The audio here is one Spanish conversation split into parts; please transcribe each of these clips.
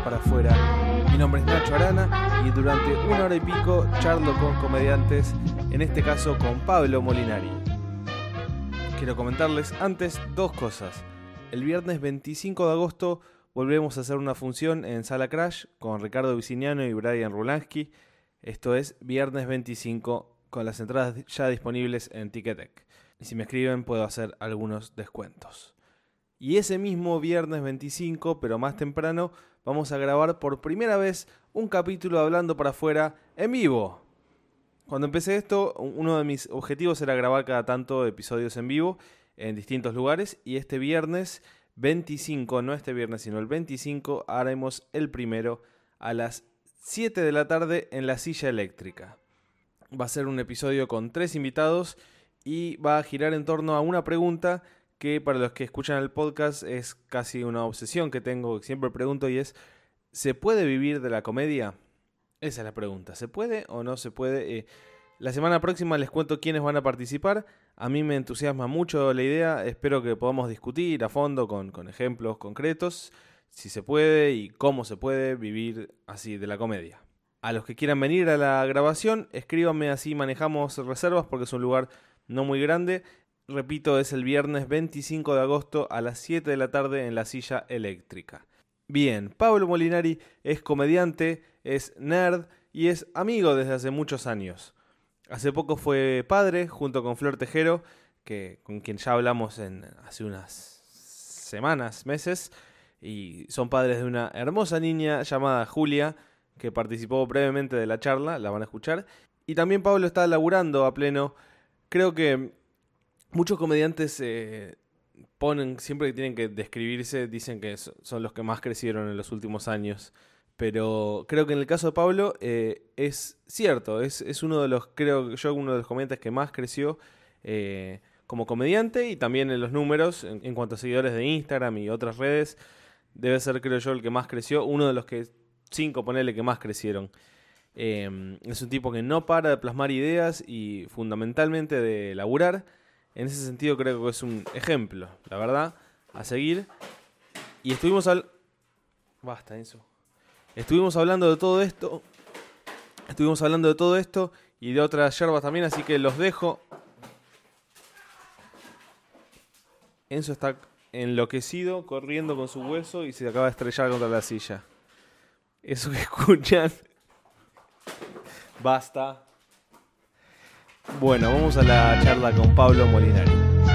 para afuera. Mi nombre es Nacho Arana y durante 1 hora y pico charlo con comediantes, en este caso con Pablo Molinari. Quiero comentarles antes 2 cosas. El viernes 25 de agosto volvemos a hacer una función en Sala Crash con Ricardo Viciniano y Brian Rulansky. Esto es viernes 25 con las entradas ya disponibles en Ticketek. Y si me escriben puedo hacer algunos descuentos. Y ese mismo viernes 25, pero más temprano, vamos a grabar por primera vez un capítulo de Hablando para Afuera en vivo. Cuando empecé esto, uno de mis objetivos era grabar cada tanto episodios en vivo en distintos lugares. Y este viernes 25, no este viernes sino el 25, haremos el primero a las 7 de la tarde en la Silla Eléctrica. Va a ser un episodio con 3 invitados y va a girar en torno a una pregunta que para los que escuchan el podcast es casi una obsesión que tengo, que siempre pregunto, y es: ¿se puede vivir de la comedia? Esa es la pregunta. ¿Se puede o no se puede? La semana próxima les cuento quiénes van a participar. A mí me entusiasma mucho la idea. Espero que podamos discutir a fondo con ejemplos concretos si se puede y cómo se puede vivir así de la comedia. A los que quieran venir a la grabación, escríbanme, así manejamos reservas porque es un lugar no muy grande. Repito, es el viernes 25 de agosto a las 7 de la tarde en la Silla Eléctrica. Bien, Pablo Molinari es comediante, es nerd y es amigo desde hace muchos años. Hace poco fue padre junto con Flor Tejero, con quien ya hablamos hace unas semanas, meses, y son padres de una hermosa niña llamada Julia, que participó brevemente de la charla, la van a escuchar. Y también Pablo está laburando a pleno. Creo que muchos comediantes ponen, siempre que tienen que describirse, dicen que son los que más crecieron en los últimos años. Pero creo que en el caso de Pablo es cierto, es uno de los, creo yo, uno de los comediantes que más creció como comediante, y también en los números, en cuanto a seguidores de Instagram y otras redes, debe ser, creo yo, el que más creció, uno de los 5, ponele, que más crecieron. Es un tipo que no para de plasmar ideas y fundamentalmente de laburar. En ese sentido creo que es un ejemplo, la verdad, a seguir. Y estuvimos Basta, Enzo. Estuvimos hablando de todo esto. Y de otras yerbas también, así que los dejo. Enzo está enloquecido, corriendo con su hueso y se acaba de estrellar contra la silla. Eso que escuchan. Basta. Bueno, vamos a la charla con Pablo Molinari.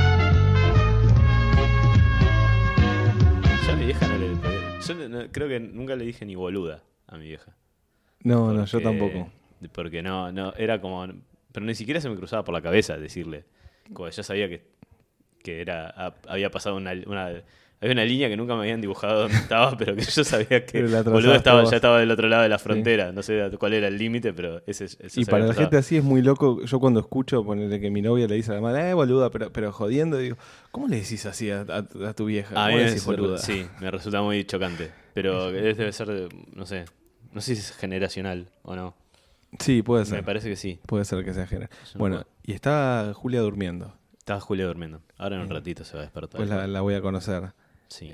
Yo a mi vieja no le... Yo creo que nunca le dije ni boluda a mi vieja. No, yo tampoco. Porque no, era como... Pero ni siquiera se me cruzaba por la cabeza decirle. Como ya sabía que había pasado había una línea que nunca me habían dibujado donde estaba, pero que yo sabía que boludo ya estaba del otro lado de la frontera. Sí. No sé cuál era el límite, pero ese y para la gente así es muy loco. Yo cuando escucho ponerle que mi novia le dice a la madre, boluda, pero jodiendo, digo, ¿cómo le decís así a tu vieja? A mí le decís boluda? Sí, me resulta muy chocante. Pero debe ser, no sé si es generacional o no. Sí, puede ser. Me parece que sí. Puede ser que sea generacional. Bueno, y está Julia durmiendo. Está Julia durmiendo. Ahora en un ratito se va a despertar. Pues la voy a conocer. Sí.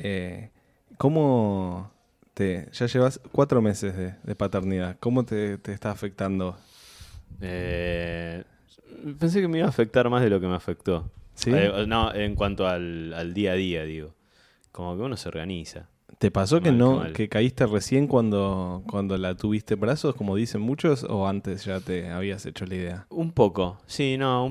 ¿Cómo ya llevas 4 meses de paternidad? ¿Cómo te está afectando? Pensé que me iba a afectar más de lo que me afectó. ¿Sí? No, en cuanto al día a día, digo. Como que uno se organiza. ¿Te pasó que caíste recién cuando la tuviste en brazos, como dicen muchos, o antes ya te habías hecho la idea? Un poco, sí, no, un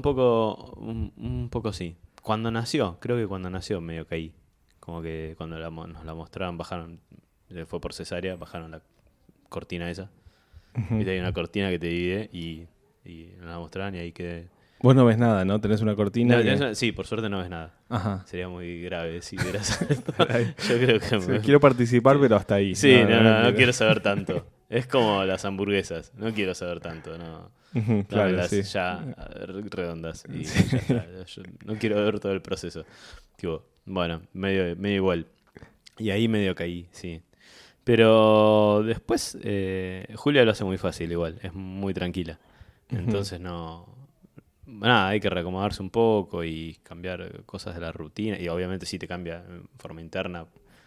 poco sí. Creo que cuando nació medio caí. Como que cuando nos la mostraron, bajaron, fue por cesárea, bajaron la cortina esa. Uh-huh. Viste, hay una cortina que te divide y nos la mostraron y ahí quedé. Vos no ves nada, ¿no? Tenés una cortina. Sí, por suerte no ves nada. Ajá. Sería muy grave si vieras esto. Yo creo que... Sí, quiero participar, pero hasta ahí. Sí, no quiero saber tanto. Es como las hamburguesas. No quiero saber tanto, no. Uh-huh, claro, las sí. ya redondas. Y sí. ya está. Yo no quiero ver todo el proceso. Tipo, bueno, medio igual. Y ahí medio caí, sí. Pero después, Julia lo hace muy fácil igual. Es muy tranquila. Entonces nada, hay que reacomodarse un poco y cambiar cosas de la rutina. Y obviamente sí te cambia en forma interna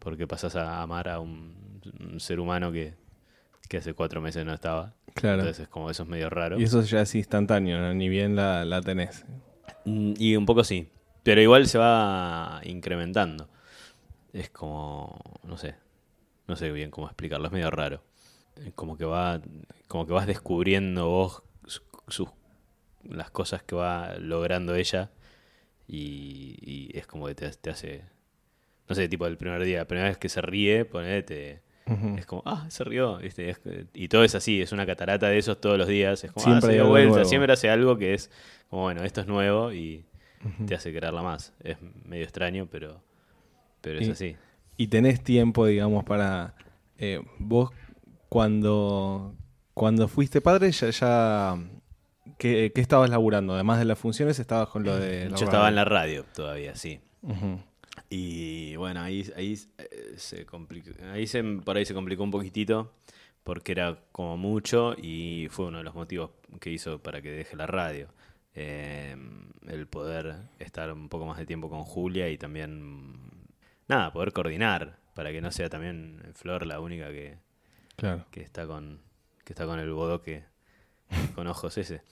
porque pasás a amar a un ser humano que hace 4 meses no estaba. Claro. Entonces, como eso es medio raro. Y eso ya es instantáneo, ¿no? Ni bien la tenés. Y un poco sí. Pero igual se va incrementando. Es como, no sé bien cómo explicarlo, es medio raro. Como que vas descubriendo vos las cosas que va logrando ella y es como que te hace, no sé, tipo el primer día, la primera vez que se ríe, ponete, es como, se rió, ¿viste? Y todo es así, es una catarata de esos todos los días, es como, Siempre se hay dio algo vuelta, nuevo. siempre hace algo que es como, bueno, esto es nuevo y te hace quererla más. Es medio extraño, pero es así. Y tenés tiempo, digamos, para... vos, cuando fuiste padre, ya ¿qué estabas laburando? Además de las funciones, estabas con lo de la Yo estaba en la radio todavía, sí. Ujú. Y bueno, ahí se complicó, por ahí se complicó un poquitito porque era como mucho y fue uno de los motivos que hizo para que deje la radio. El poder estar un poco más de tiempo con Julia y también, nada, poder coordinar para que no sea también Flor la única Claro. que está con el bodoque con ojos ese.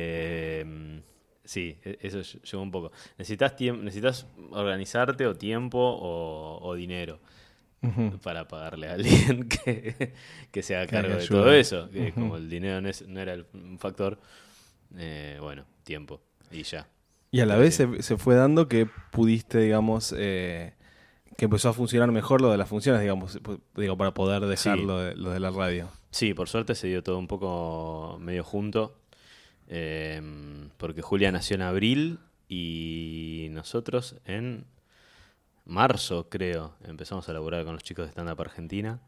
Sí, eso llegó un poco. Necesitas organizarte o tiempo o dinero Ujú. para pagarle a alguien que se haga Que cargo de ayude. todo eso. Que Ujú. como el dinero no era un factor, bueno, tiempo y ya. Y a la Pero vez sí. se fue dando que pudiste, digamos, que empezó a funcionar mejor lo de las funciones, digamos, digo, para poder dejar Sí. lo de la radio. Sí, por suerte se dio todo un poco medio junto. Porque Julia nació en abril y nosotros en marzo, creo, empezamos a laburar con los chicos de Stand Up Argentina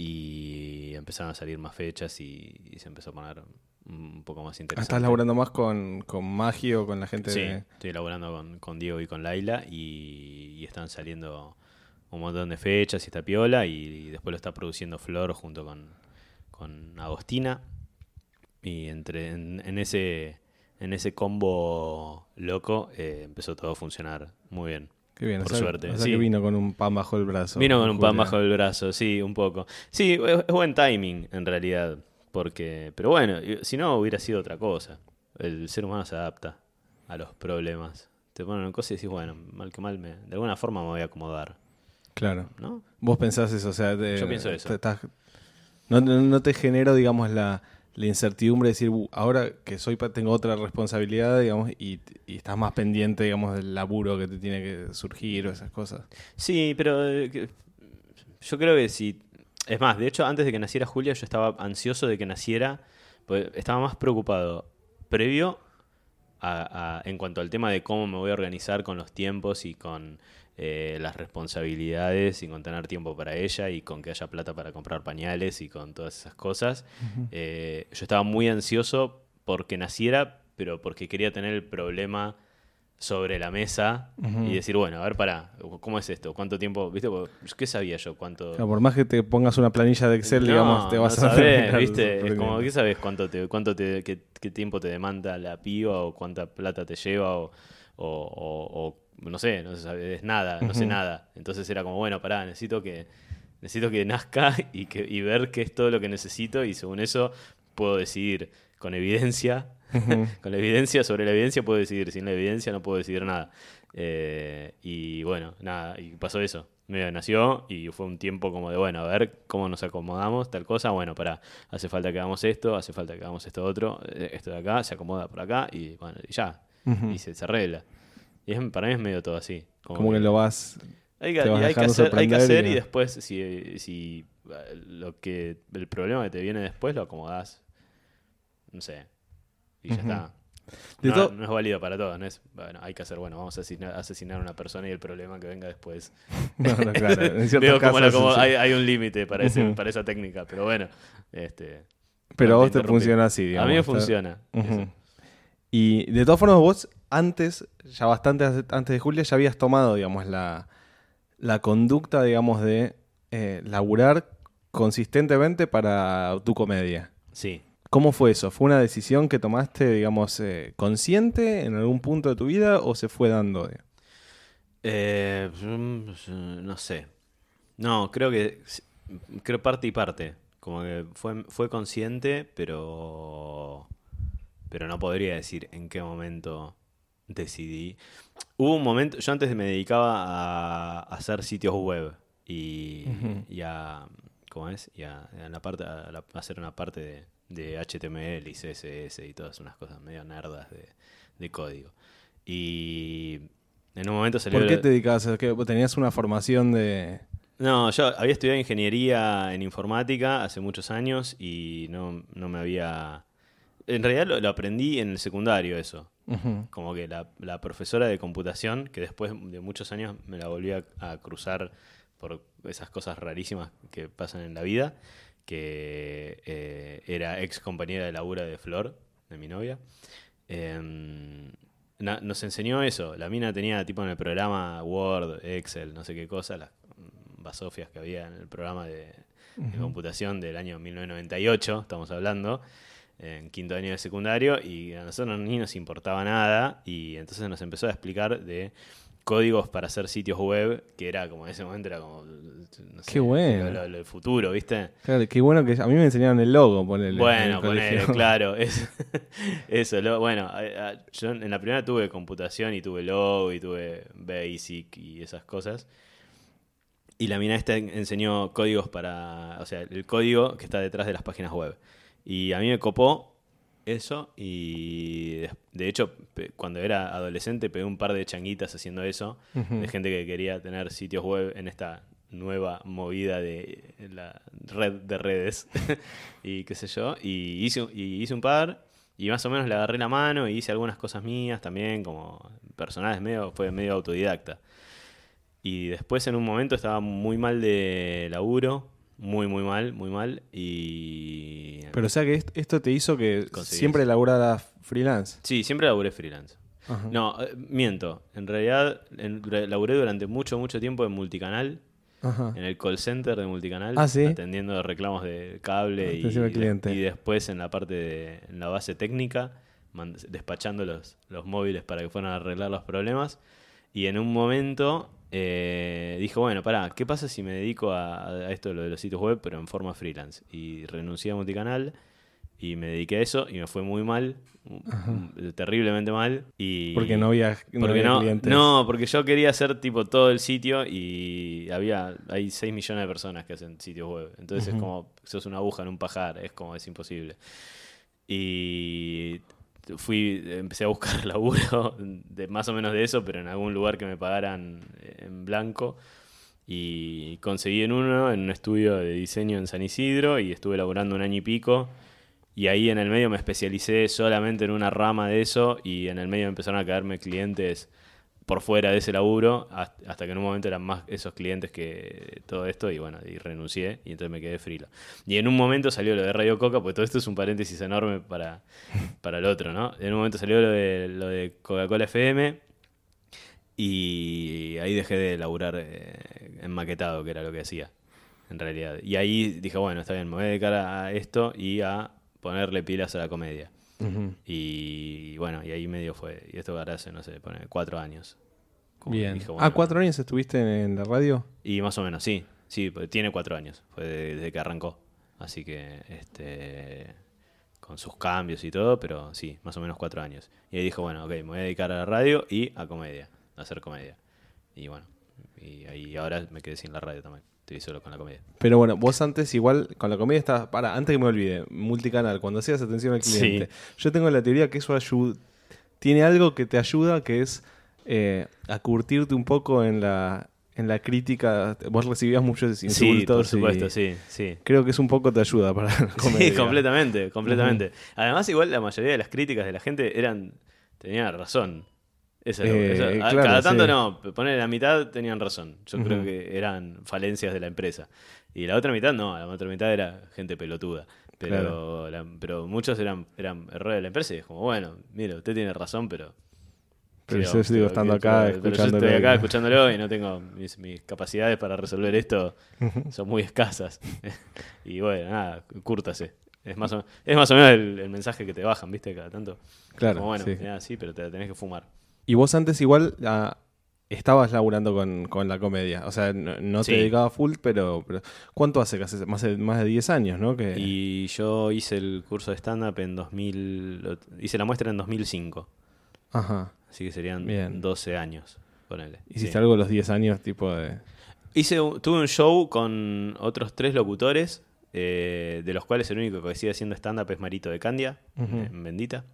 y empezaron a salir más fechas y se empezó a poner un poco más interesante. ¿Estás laburando más con Magi o con la gente Sí, de...? estoy laburando con Diego y con Laila y están saliendo un montón de fechas y está piola y después lo está produciendo Flor junto con Agostina. Y en ese combo loco empezó todo a funcionar muy bien. Qué bien, Por o sea, suerte. o sea sí. que vino con un pan bajo el brazo. Vino con un pan Julia. bajo el brazo, sí, un poco. Sí, es buen timing en realidad. Pero bueno, si no hubiera sido otra cosa. El ser humano se adapta a los problemas. Te ponen en cosas y decís, bueno, mal que mal, de alguna forma me voy a acomodar. Claro. ¿No? Vos pensás eso, o sea... Yo pienso eso. No te genero, digamos, la incertidumbre de decir, ahora que tengo otra responsabilidad, digamos, y estás más pendiente, digamos, del laburo que te tiene que surgir o esas cosas. Sí, pero yo creo que sí. Es más, de hecho, antes de que naciera Julia, yo estaba ansioso de que naciera, pues estaba más preocupado previo en cuanto al tema de cómo me voy a organizar con los tiempos y con las responsabilidades y con tener tiempo para ella y con que haya plata para comprar pañales y con todas esas cosas. Yo estaba muy ansioso porque naciera, pero porque quería tener el problema sobre la mesa y decir, bueno, a ver, pará, ¿cómo es esto? ¿Cuánto tiempo? ¿Viste? ¿Qué sabía yo? ¿Cuánto? Claro, por más que te pongas una planilla de Excel, No, digamos, te vas no a sabés, terminar ¿viste? Es como, sorprendiendo. ¿qué sabes qué tiempo te demanda la piba o cuánta plata te lleva o no sé, no sabes nada, no sé nada. Entonces era como, bueno, pará, necesito que nazca y ver qué es todo lo que necesito y según eso puedo decidir con evidencia. Con la evidencia, sobre la evidencia puedo decidir, sin la evidencia no puedo decidir nada. Y bueno, nada, y pasó eso. Me nació y fue un tiempo como de, bueno, a ver cómo nos acomodamos, tal cosa. Bueno, pará, hace falta que hagamos esto, hace falta que hagamos esto otro, esto de acá, se acomoda por acá y bueno, y ya. Y se arregla. Y para mí es medio todo así. Como que lo vas... Hay te vas que dejando hacer y sorprender después si el problema que te viene después lo acomodás, no sé, y ya está. No es válido para todos, no es, bueno, hay que hacer, bueno, vamos a asesinar a una persona y el problema que venga después. No, claro, en ciertos Veo como casos, sí. hay un límite para esa técnica, pero bueno. Pero a no vos te interrumpí. funciona así, digamos. A mí me está- funciona. Ujú. Eso. Y de todas formas vos antes, ya bastante antes de Julia, ya habías tomado, digamos, la conducta, digamos, de laburar consistentemente para tu comedia. Sí. ¿Cómo fue eso? ¿Fue una decisión que tomaste, digamos, consciente en algún punto de tu vida o se fue dando? No sé. No, creo parte y parte. Como que fue consciente, pero no podría decir en qué momento decidí. Hubo un momento, yo antes me dedicaba a hacer sitios web Ujú. y a, ¿cómo es? Y a la parte, a hacer una parte de HTML y CSS y todas unas cosas medio nerdas de código. Y en un momento salió... ¿Por qué te dedicabas a que tenías una formación de... No, yo había estudiado ingeniería en informática hace muchos años y no me había... En realidad lo aprendí en el secundario eso. Ujú. Como que la profesora de computación, que después de muchos años me la volví a cruzar por esas cosas rarísimas que pasan en la vida, que era ex compañera de laburo de Flor, de mi novia. Nos enseñó eso. La mina tenía tipo en el programa Word, Excel, no sé qué cosa, las basofias que había en el programa de Ujú. computación del año 1998, estamos hablando, en quinto año de secundario, y a nosotros ni nos importaba nada, y entonces nos empezó a explicar de códigos para hacer sitios web, que era como en ese momento era como, no Qué sé, bueno. lo del futuro, ¿viste? Claro, qué bueno que a mí me enseñaron el logo, ponele, en el Bueno, colegio. ponele, claro, eso, bueno, yo en la primera tuve computación y tuve Logo y tuve Basic y esas cosas. Y la mina esta enseñó códigos para, o sea, el código que está detrás de las páginas web. Y a mí me copó eso y de hecho cuando era adolescente pegué un par de changuitas haciendo eso, de Ujú. gente que quería tener sitios web en esta nueva movida de la red de redes y qué sé yo, y hice un par y más o menos le agarré la mano y hice algunas cosas mías también como personales, fue medio autodidacta. Y después en un momento estaba muy mal de laburo, muy mal, y Pero o sea que esto te hizo que conseguí siempre eso. laburaras freelance. Sí, siempre laburé freelance. Ajá. No, miento. En realidad laburé durante mucho tiempo en Multicanal, Ajá. en el call center de Ah, Multicanal, sí. atendiendo reclamos de cable Atención al y cliente. después en la parte en la base técnica, despachando los móviles para que fueran a arreglar los problemas. Y en un momento dije, bueno, pará, ¿qué pasa si me dedico a esto de lo de los sitios web, pero en forma freelance? Y renuncié a Multicanal y me dediqué a eso y me fue muy mal, Ajá. terriblemente mal. Porque Y no porque había no, clientes. no, porque yo quería hacer tipo todo el sitio y hay 6 millones de personas que hacen sitios web. Entonces es Ujú. como, sos una aguja en un pajar, es imposible. Y empecé a buscar laburo de más o menos de eso, pero en algún lugar que me pagaran en blanco. Y conseguí en un estudio de diseño en San Isidro, y estuve laburando un año y pico. Y ahí en el medio me especialicé solamente en una rama de eso, y en el medio empezaron a caerme clientes por fuera de ese laburo, hasta que en un momento eran más esos clientes que todo esto, y bueno, y renuncié, y entonces me quedé frilo. Y en un momento salió lo de Radio Coca, porque todo esto es un paréntesis enorme para el otro, ¿no? En un momento salió lo de Coca-Cola FM, y ahí dejé de laburar en maquetado, que era lo que hacía, en realidad. Y ahí dije, bueno, está bien, me voy a dedicar a esto y a ponerle pilas a la comedia. Ujú. Y bueno, y ahí medio fue. Y esto ahora hace, no sé, pone 4 años. Como que Bien. dije, Ah, bueno. 4 años estuviste en la radio. Y más o menos, sí. Sí, pues tiene 4 años. Fue desde que arrancó. Así que, con sus cambios y todo, pero sí, más o menos 4 años. Y ahí dijo, bueno, ok, me voy a dedicar a la radio y a comedia, a hacer comedia. Y bueno, y ahí ahora me quedé sin la radio también. Estoy solo con la comedia. Pero bueno, vos antes igual con la comedia estabas... Para, antes que me olvide, multicanal, cuando hacías atención al cliente. Sí, Yo tengo la teoría que eso tiene algo que te ayuda, que es a curtirte un poco en la crítica. Vos recibías muchos sí, por insultos supuesto, y sí, sí. creo que eso un poco te ayuda para la Sí, comedia. completamente, Ujú. completamente. Además, igual la mayoría de las críticas de la gente tenían razón. Claro, Cada tanto sí. no, poner la mitad tenían razón. Yo creo Ujú. que eran falencias de la empresa. Y la otra mitad no, la otra mitad era gente pelotuda. Claro. Pero muchos eran errores de la empresa y es como, bueno, mira, usted tiene razón, pero Pero yo sigo estando acá pero yo estoy escuchándolo. acá escuchándolo y no tengo mis capacidades para resolver esto, son muy escasas. Y bueno, nada, cúrtase. Es más o menos el mensaje que te bajan, ¿viste? Cada tanto. Es como, Claro, bueno, sí. mirá, sí, pero te la tenés que fumar. Y vos antes igual estabas laburando con la comedia. O sea, no Sí. te dedicabas full, pero ¿cuánto hace que haces? Más de 10 años, ¿no? Que... Y yo hice el curso de stand-up hice la muestra en 2005. Ajá. Así que serían Bien. 12 años, ponele. ¿Hiciste Sí. algo a los 10 años, tipo de...? Tuve un show con otros 3 locutores, de los cuales el único que sigue haciendo stand-up es Marito de Candia, Ujú. en Bendita.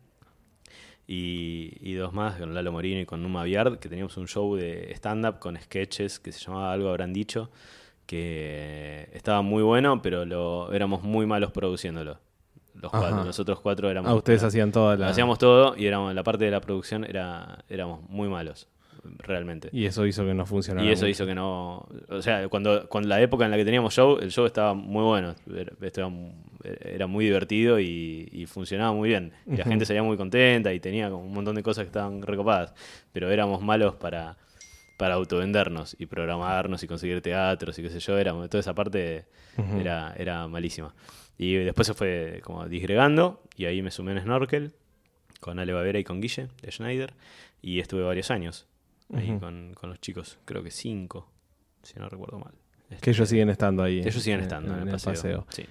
Y 2 más, con Lalo Morino y con Numa Biard, que teníamos un show de stand-up con sketches que se llamaba Algo Habrán Dicho, que estaba muy bueno, pero éramos muy malos produciéndolo. Ajá. Los otros 4 éramos... Ustedes hacían toda la... Hacíamos todo y la parte de la producción éramos muy malos, realmente. Y eso hizo que no funcionara. Y eso mucho. hizo que no... O sea, con la época en la que teníamos show, el show estaba muy bueno. Era muy divertido y funcionaba muy bien. Y la Ujú. gente salía muy contenta y tenía como un montón de cosas que estaban recopadas. Pero éramos malos para autovendernos y programarnos y conseguir teatros y qué sé yo. Toda esa parte Ujú. era malísima. Y después se fue como disgregando y ahí me sumé en Snorkel con Ale Bavera y con Guille de Schneider. Y estuve varios años ahí Ujú. con los chicos, creo que 5, si no recuerdo mal. Que ellos siguen estando ahí. Ellos siguen estando en el paseo. Sí.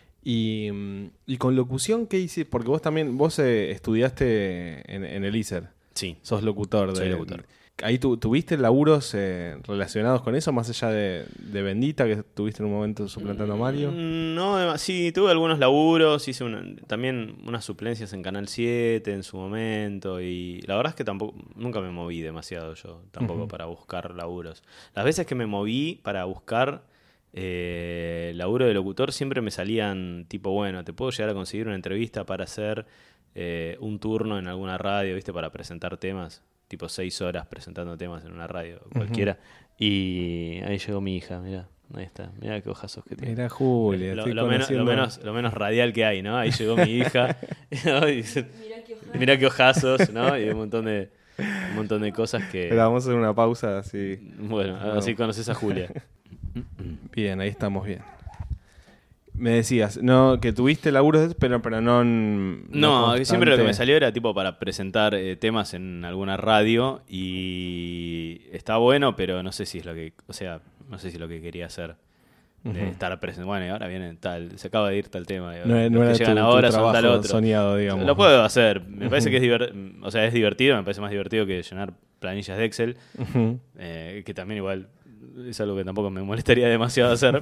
Y con locución, ¿qué hiciste? Porque vos estudiaste en el ISER. Sí. Sos locutor. Soy locutor. ¿Ahí tuviste laburos relacionados con eso? Más allá de Bendita, que estuviste en un momento suplantando a Mario. No, sí, tuve algunos laburos, hice también unas suplencias en Canal 7 en su momento y la verdad es que nunca me moví demasiado yo, tampoco Ujú. para buscar laburos. Las veces que me moví para buscar laburo de locutor siempre me salían tipo, bueno, te puedo llegar a conseguir una entrevista para hacer un turno en alguna radio, ¿viste? Para presentar temas. Tipo 6 horas presentando temas en una radio cualquiera. Y ahí llegó mi hija, mirá, ahí está, mirá qué ojazos que tiene. Era Julia. Lo, estoy lo menos, conociendo- lo menos radial que hay, ¿no? Ahí llegó mi hija, ¿no? Y dice, mirá qué ojazos, ¿no? Y un montón de cosas que... Pero vamos a hacer una pausa así. Bueno, así conoces a Julia. Bien, ahí estamos bien. Me decías, no, que tuviste laburos, pero no. No, siempre lo que me constante. salió era tipo para presentar temas en alguna radio y está bueno, pero no sé si es lo que, o sea, no sé si es lo que quería hacer. De Ujú. estar presente. Bueno, y ahora viene tal, se acaba de ir tal tema. Y No, los no que era llegan tu ahora son trabajo tal otro. soñado, digamos. Lo puedo hacer. Me parece que es divertido, me parece más divertido que llenar planillas de Excel, Ujú. que también igual es algo que tampoco me molestaría demasiado hacer,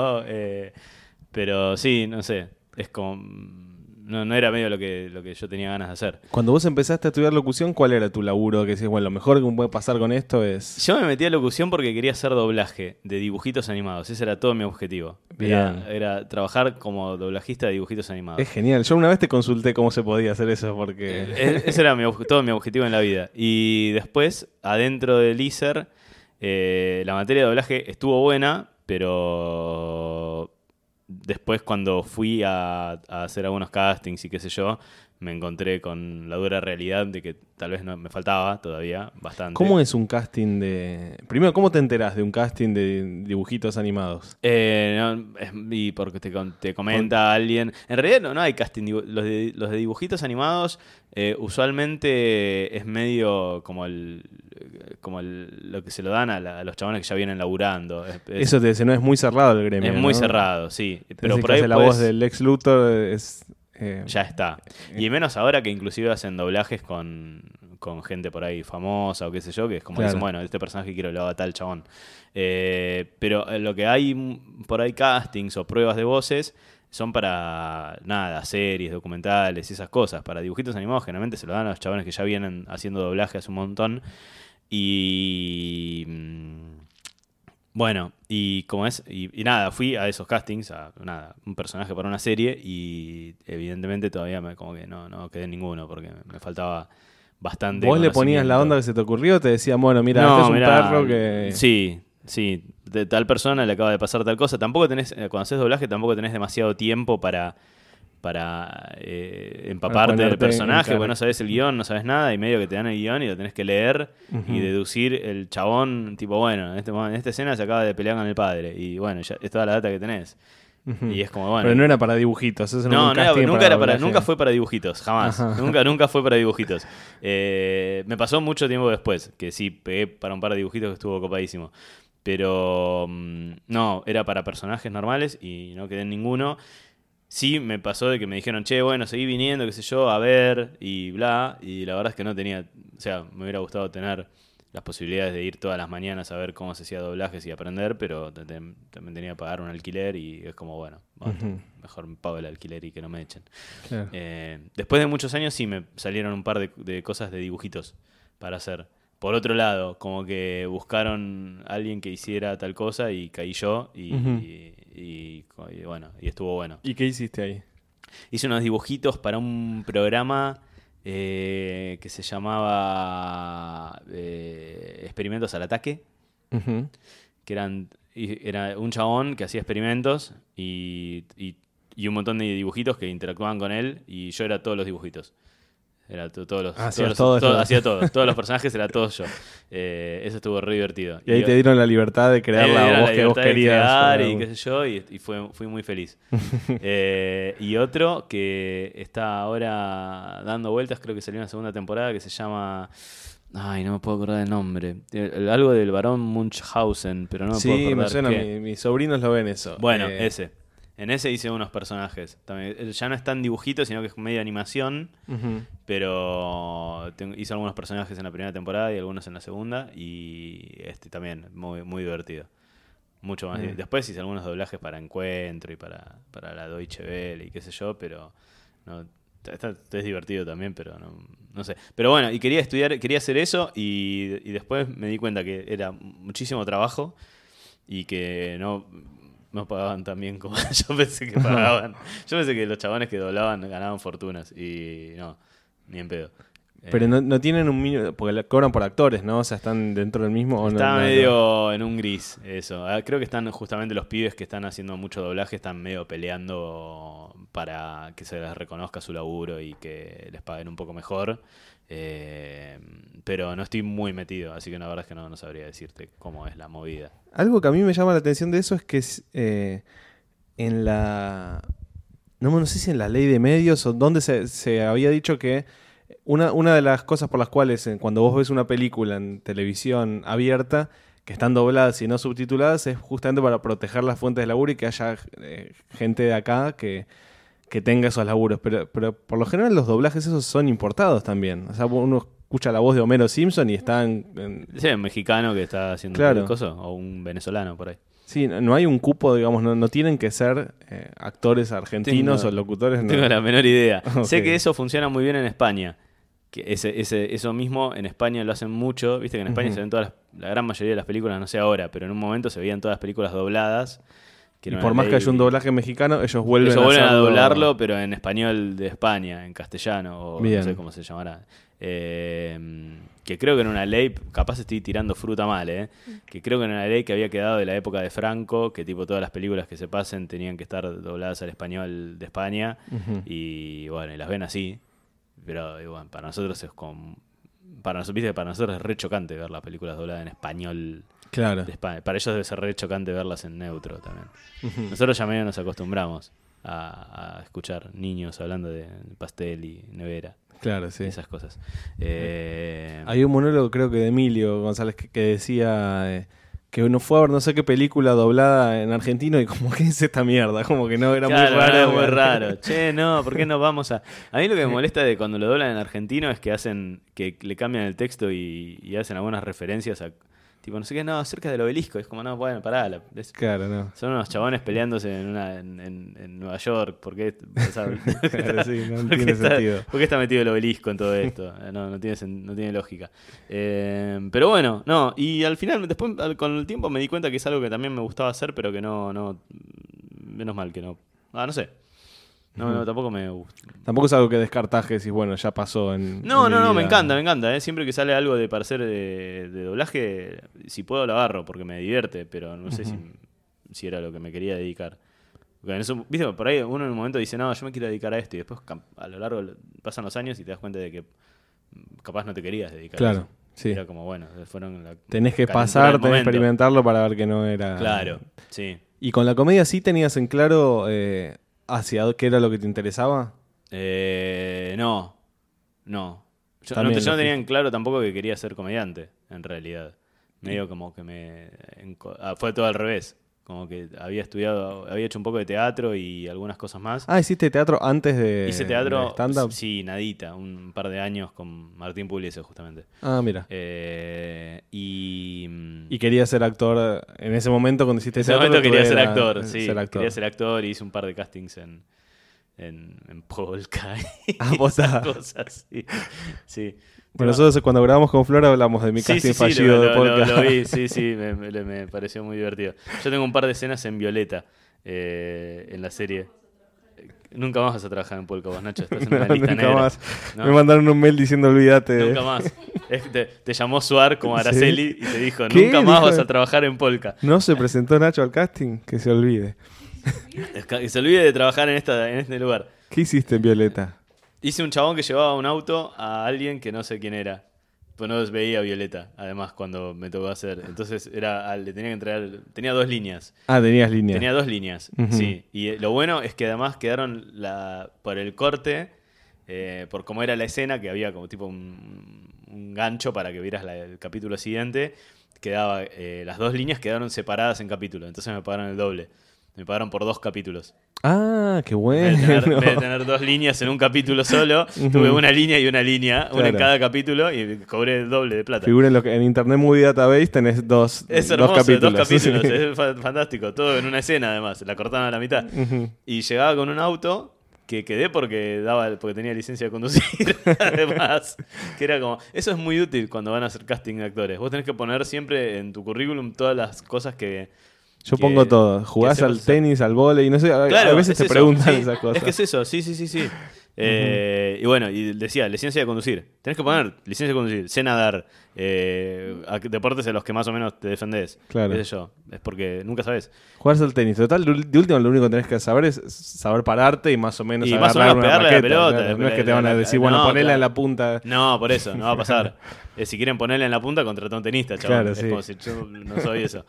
pero sí, no sé, es como... No era medio lo que yo tenía ganas de hacer. Cuando vos empezaste a estudiar locución, ¿cuál era tu laburo? Que decís, bueno, lo mejor que me puede pasar con esto es... Yo me metí a locución porque quería hacer doblaje de dibujitos animados. Ese era todo mi objetivo. Era trabajar como doblajista de dibujitos animados. Es genial. Yo una vez te consulté cómo se podía hacer eso porque... Ese era todo mi objetivo en la vida. Y después, adentro del ISER, la materia de doblaje estuvo buena, pero después cuando fui a hacer algunos castings y qué sé yo, me encontré con la dura realidad de que tal vez no me faltaba todavía bastante. ¿Cómo es un casting de...? Primero, ¿cómo te enterás de un casting de dibujitos animados? Y porque te comenta alguien. En realidad no hay casting. Los de dibujitos animados usualmente es medio como lo que se lo dan a los chabones que ya vienen laburando. Eso te dice, no es muy cerrado el gremio, es muy ¿no? cerrado, sí. Pero Ese por que ahí hace la podés- voz del Lex Luthor es... ya está. Y menos ahora que inclusive hacen doblajes con gente por ahí famosa o qué sé yo, que es como Claro. dicen, bueno, este personaje quiero que lo haga tal chabón. Pero lo que hay por ahí castings o pruebas de voces son para, nada, series, documentales y esas cosas. Para dibujitos animados generalmente se lo dan a los chabones que ya vienen haciendo doblaje hace un montón. Y... bueno, y como es, y nada, fui a esos castings, a nada, un personaje para una serie, y evidentemente todavía como que no quedé en ninguno, porque me faltaba bastante. ¿Vos le ponías la conocimiento. onda que se te ocurrió? Te decían, bueno, mira, No, este es un mirá, perro que... Sí, de tal persona le acaba de pasar tal cosa. Tampoco tenés, cuando haces doblaje, tampoco tenés demasiado tiempo para empaparte ponerte del en personaje, cara. porque no sabes el guión, no sabes nada, y medio que te dan el guión y lo tenés que leer Ujú. y deducir el chabón, tipo, bueno, en esta escena se acaba de pelear con el padre, y bueno, ya es toda la data que tenés. Ujú. Y es como, bueno. Pero no era para dibujitos, eso No, nunca nunca fue para dibujitos, jamás. Nunca fue para dibujitos. Me pasó mucho tiempo después, que sí, pegué para un par de dibujitos que estuvo copadísimo. Pero no, era para personajes normales y no quedé en ninguno. Sí, me pasó de que me dijeron, che, bueno, seguí viniendo, qué sé yo, a ver, y bla. Y la verdad es que no tenía, o sea, me hubiera gustado tener las posibilidades de ir todas las mañanas a ver cómo se hacía doblajes y aprender, pero también tenía que pagar un alquiler y es como, bueno, mejor me pago el alquiler y que no me echen. Claro. Después de muchos años sí me salieron un par de cosas de dibujitos para hacer. Por otro lado, como que buscaron a alguien que hiciera tal cosa y caí yo y bueno, y estuvo bueno. ¿Y qué hiciste ahí? Hice unos dibujitos para un programa que se llamaba Experimentos al Ataque, Ujú. que era un chabón que hacía experimentos y un montón de dibujitos que interactuaban con él y yo era todos los dibujitos. Era todos los hacía todos los personajes, era todos yo. Eso estuvo re divertido. Y ahí te dieron la libertad de crear la voz que vos querías. Y qué sé yo, y fui muy feliz. Y otro que está ahora dando vueltas, creo que salió en la segunda temporada, que se llama... Ay, no me puedo acordar del nombre. Algo del barón Munchausen, pero no me puedo acordar. Sí, me suena, mis sobrinos lo ven eso. Bueno, ese. En ese hice unos personajes. También, ya no es tan dibujito, sino que es medio animación. Uh-huh. Pero hice algunos personajes en la primera temporada y algunos en la segunda. Y también, muy, muy divertido. Mucho más. Después hice algunos doblajes para Encuentro y para la Deutsche Welle y qué sé yo, pero no, es divertido también, pero no sé. Pero bueno, y quería hacer eso y después me di cuenta que era muchísimo trabajo y que no pagaban tan bien como yo pensé que pagaban. Yo pensé que los chabones que doblaban ganaban fortunas y no, ni en pedo. Pero no tienen un mínimo, porque cobran por actores, ¿no? O sea, ¿están dentro del mismo o no? Está medio en un gris eso. Creo que están justamente los pibes que están haciendo mucho doblaje, están medio peleando para que se les reconozca su laburo y que les paguen un poco mejor. Pero no estoy muy metido, así que la verdad es que no sabría decirte cómo es la movida. Algo que a mí me llama la atención de eso es que en la... No sé si en la ley de medios o donde se había dicho que una de las cosas por las cuales cuando vos ves una película en televisión abierta que están dobladas y no subtituladas es justamente para proteger las fuentes de laburo y que haya gente de acá que tenga esos laburos. Pero por lo general los doblajes esos son importados también. O sea, uno escucha la voz de Homero Simpson y están... Sí, un mexicano que está haciendo claro. cosa o un venezolano por ahí. Sí, no hay un cupo, digamos, no tienen que ser actores argentinos o locutores. No tengo la menor idea. Okay. Sé que eso funciona muy bien en España. Que eso mismo en España lo hacen mucho. Viste que en España se ven la gran mayoría de las películas, no sé ahora, pero en un momento se veían todas las películas dobladas. Y por más que haya un doblaje mexicano, ellos vuelven a doblarlo, pero en español de España, en castellano, o bien. No sé cómo se llamará. Que creo que en una ley, capaz estoy tirando fruta mal, que creo que en una ley que había quedado de la época de Franco, que tipo todas las películas que se pasen tenían que estar dobladas al español de España, y bueno, y las ven así, pero bueno, para nosotros es como... Para nosotros es re chocante ver las películas dobladas en español. Claro. De España. Para ellos debe ser re chocante verlas en neutro también. Nosotros ya medio nos acostumbramos a escuchar niños hablando de pastel y nevera. Claro, sí. Esas cosas. Hay un monólogo, creo que de Emilio González, que decía que uno fue a ver no sé qué película doblada en argentino y como que es esta mierda, como que no, era claro, muy raro. Era muy raro. Che, no, ¿por qué no vamos a...? A mí lo que me molesta de cuando lo doblan en argentino es que le cambian el texto y hacen algunas referencias a... Tipo, no sé qué, no, cerca del obelisco. Es como, no, bueno, pará. Claro, no. Son unos chabones peleándose en Nueva York. ¿Por qué? Claro, sí, no tiene sentido. ¿Por qué está metido el obelisco en todo esto? No tiene lógica. Pero bueno, no. Y al final, después, con el tiempo me di cuenta que es algo que también me gustaba hacer, pero que no menos mal que no. No sé. No, tampoco me gusta. Tampoco es algo que descartajes y bueno, ya pasó en... No, me encanta. Siempre que sale algo para hacer de doblaje, si puedo lo agarro porque me divierte, pero no sé si era lo que me quería dedicar. Porque en eso, viste, por ahí uno en un momento dice, no, yo me quiero dedicar a esto y después a lo largo pasan los años y te das cuenta de que capaz no te querías dedicar a eso. Sí. Era como, bueno, fueron tenés que pasar, tenés que experimentarlo para ver que no era... Claro, sí. ¿Y con la comedia sí tenías en claro hacia qué era lo que te interesaba? No. Yo También no lo tenía en claro tampoco que quería ser comediante, en realidad. Medio como que fue todo al revés. Como que había hecho un poco de teatro y algunas cosas más. Ah, ¿hiciste teatro antes Hice de teatro, stand-up? sí, nadita, un par de años con Martín Pugliese, justamente. Ah, mira. Y ¿Y querías ser actor en ese momento cuando hiciste en ese teatro? momento quería ser era actor, sí. ser actor. Quería ser actor y hice un par de castings en Polka y Ah, posta. esas cosas, sí. Sí. Bueno, nosotros cuando grabamos con Flor hablamos de mi Sí, casting sí, fallido de Polka. lo vi, sí, me pareció muy divertido. Yo tengo un par de escenas en Violeta en la serie. Nunca más vas a trabajar en Polka vos, Nacho, estás en una lista Nunca negra. más. ¿No? Me mandaron un mail diciendo olvídate. Nunca más. Te llamó Suar como Araceli y te dijo, ¿Qué? nunca más Dijo, vas a trabajar en Polka. No se presentó Nacho al casting, que se olvide. Que se olvide de trabajar en este lugar. ¿Qué hiciste en Violeta? Hice un chabón que llevaba un auto a alguien que no sé quién era. Pues no veía a Violeta, además, cuando me tocó hacer. Entonces le tenía que entregar. Tenía 2 líneas. Ah, tenías línea. Tenía 2 líneas, Ujú. sí. Y lo bueno es que además quedaron por el corte, por cómo era la escena, que había como tipo un gancho para que vieras el capítulo siguiente. Quedaba, las 2 líneas quedaron separadas en capítulo. Entonces me pagaron el doble. Me pagaron por 2 capítulos. Ah, qué En bueno. vez de tener 2 líneas en un capítulo solo, tuve una línea y una línea, una en Claro. cada capítulo y cobré el doble de plata. Figura en Internet Movie Database tenés dos Es hermoso, capítulos. 2 capítulos, Sí. es fantástico. Todo en una escena además, la cortaron a la mitad. Ujú. Y llegaba con un auto que quedé porque tenía licencia de conducir, además. Que era como, eso es muy útil cuando van a hacer casting de actores. Vos tenés que poner siempre en tu currículum todas las cosas que... Yo pongo todo. Jugás que al hacemos hacer. tenis, al vóley, no sé, a Claro, veces es te eso, preguntan sí, esas cosas. Es que es eso, sí. Y bueno, y decía, licencia de conducir. Tenés que poner licencia de conducir, sé nadar, deportes en los que más o menos te defendés. Claro. Qué sé yo, es porque nunca sabés. Jugás al tenis. Total, de último lo único que tenés que saber es saber pararte y más o menos Y más o agarrar menos una pegarle a la raqueta, pelota. claro. No es que te van a decir, bueno, No, ponela claro. en la punta. No, por eso, no va a pasar. Si quieren ponerle en la punta, contratá a un tenista, chaval. Claro, es sí. como si yo no soy eso.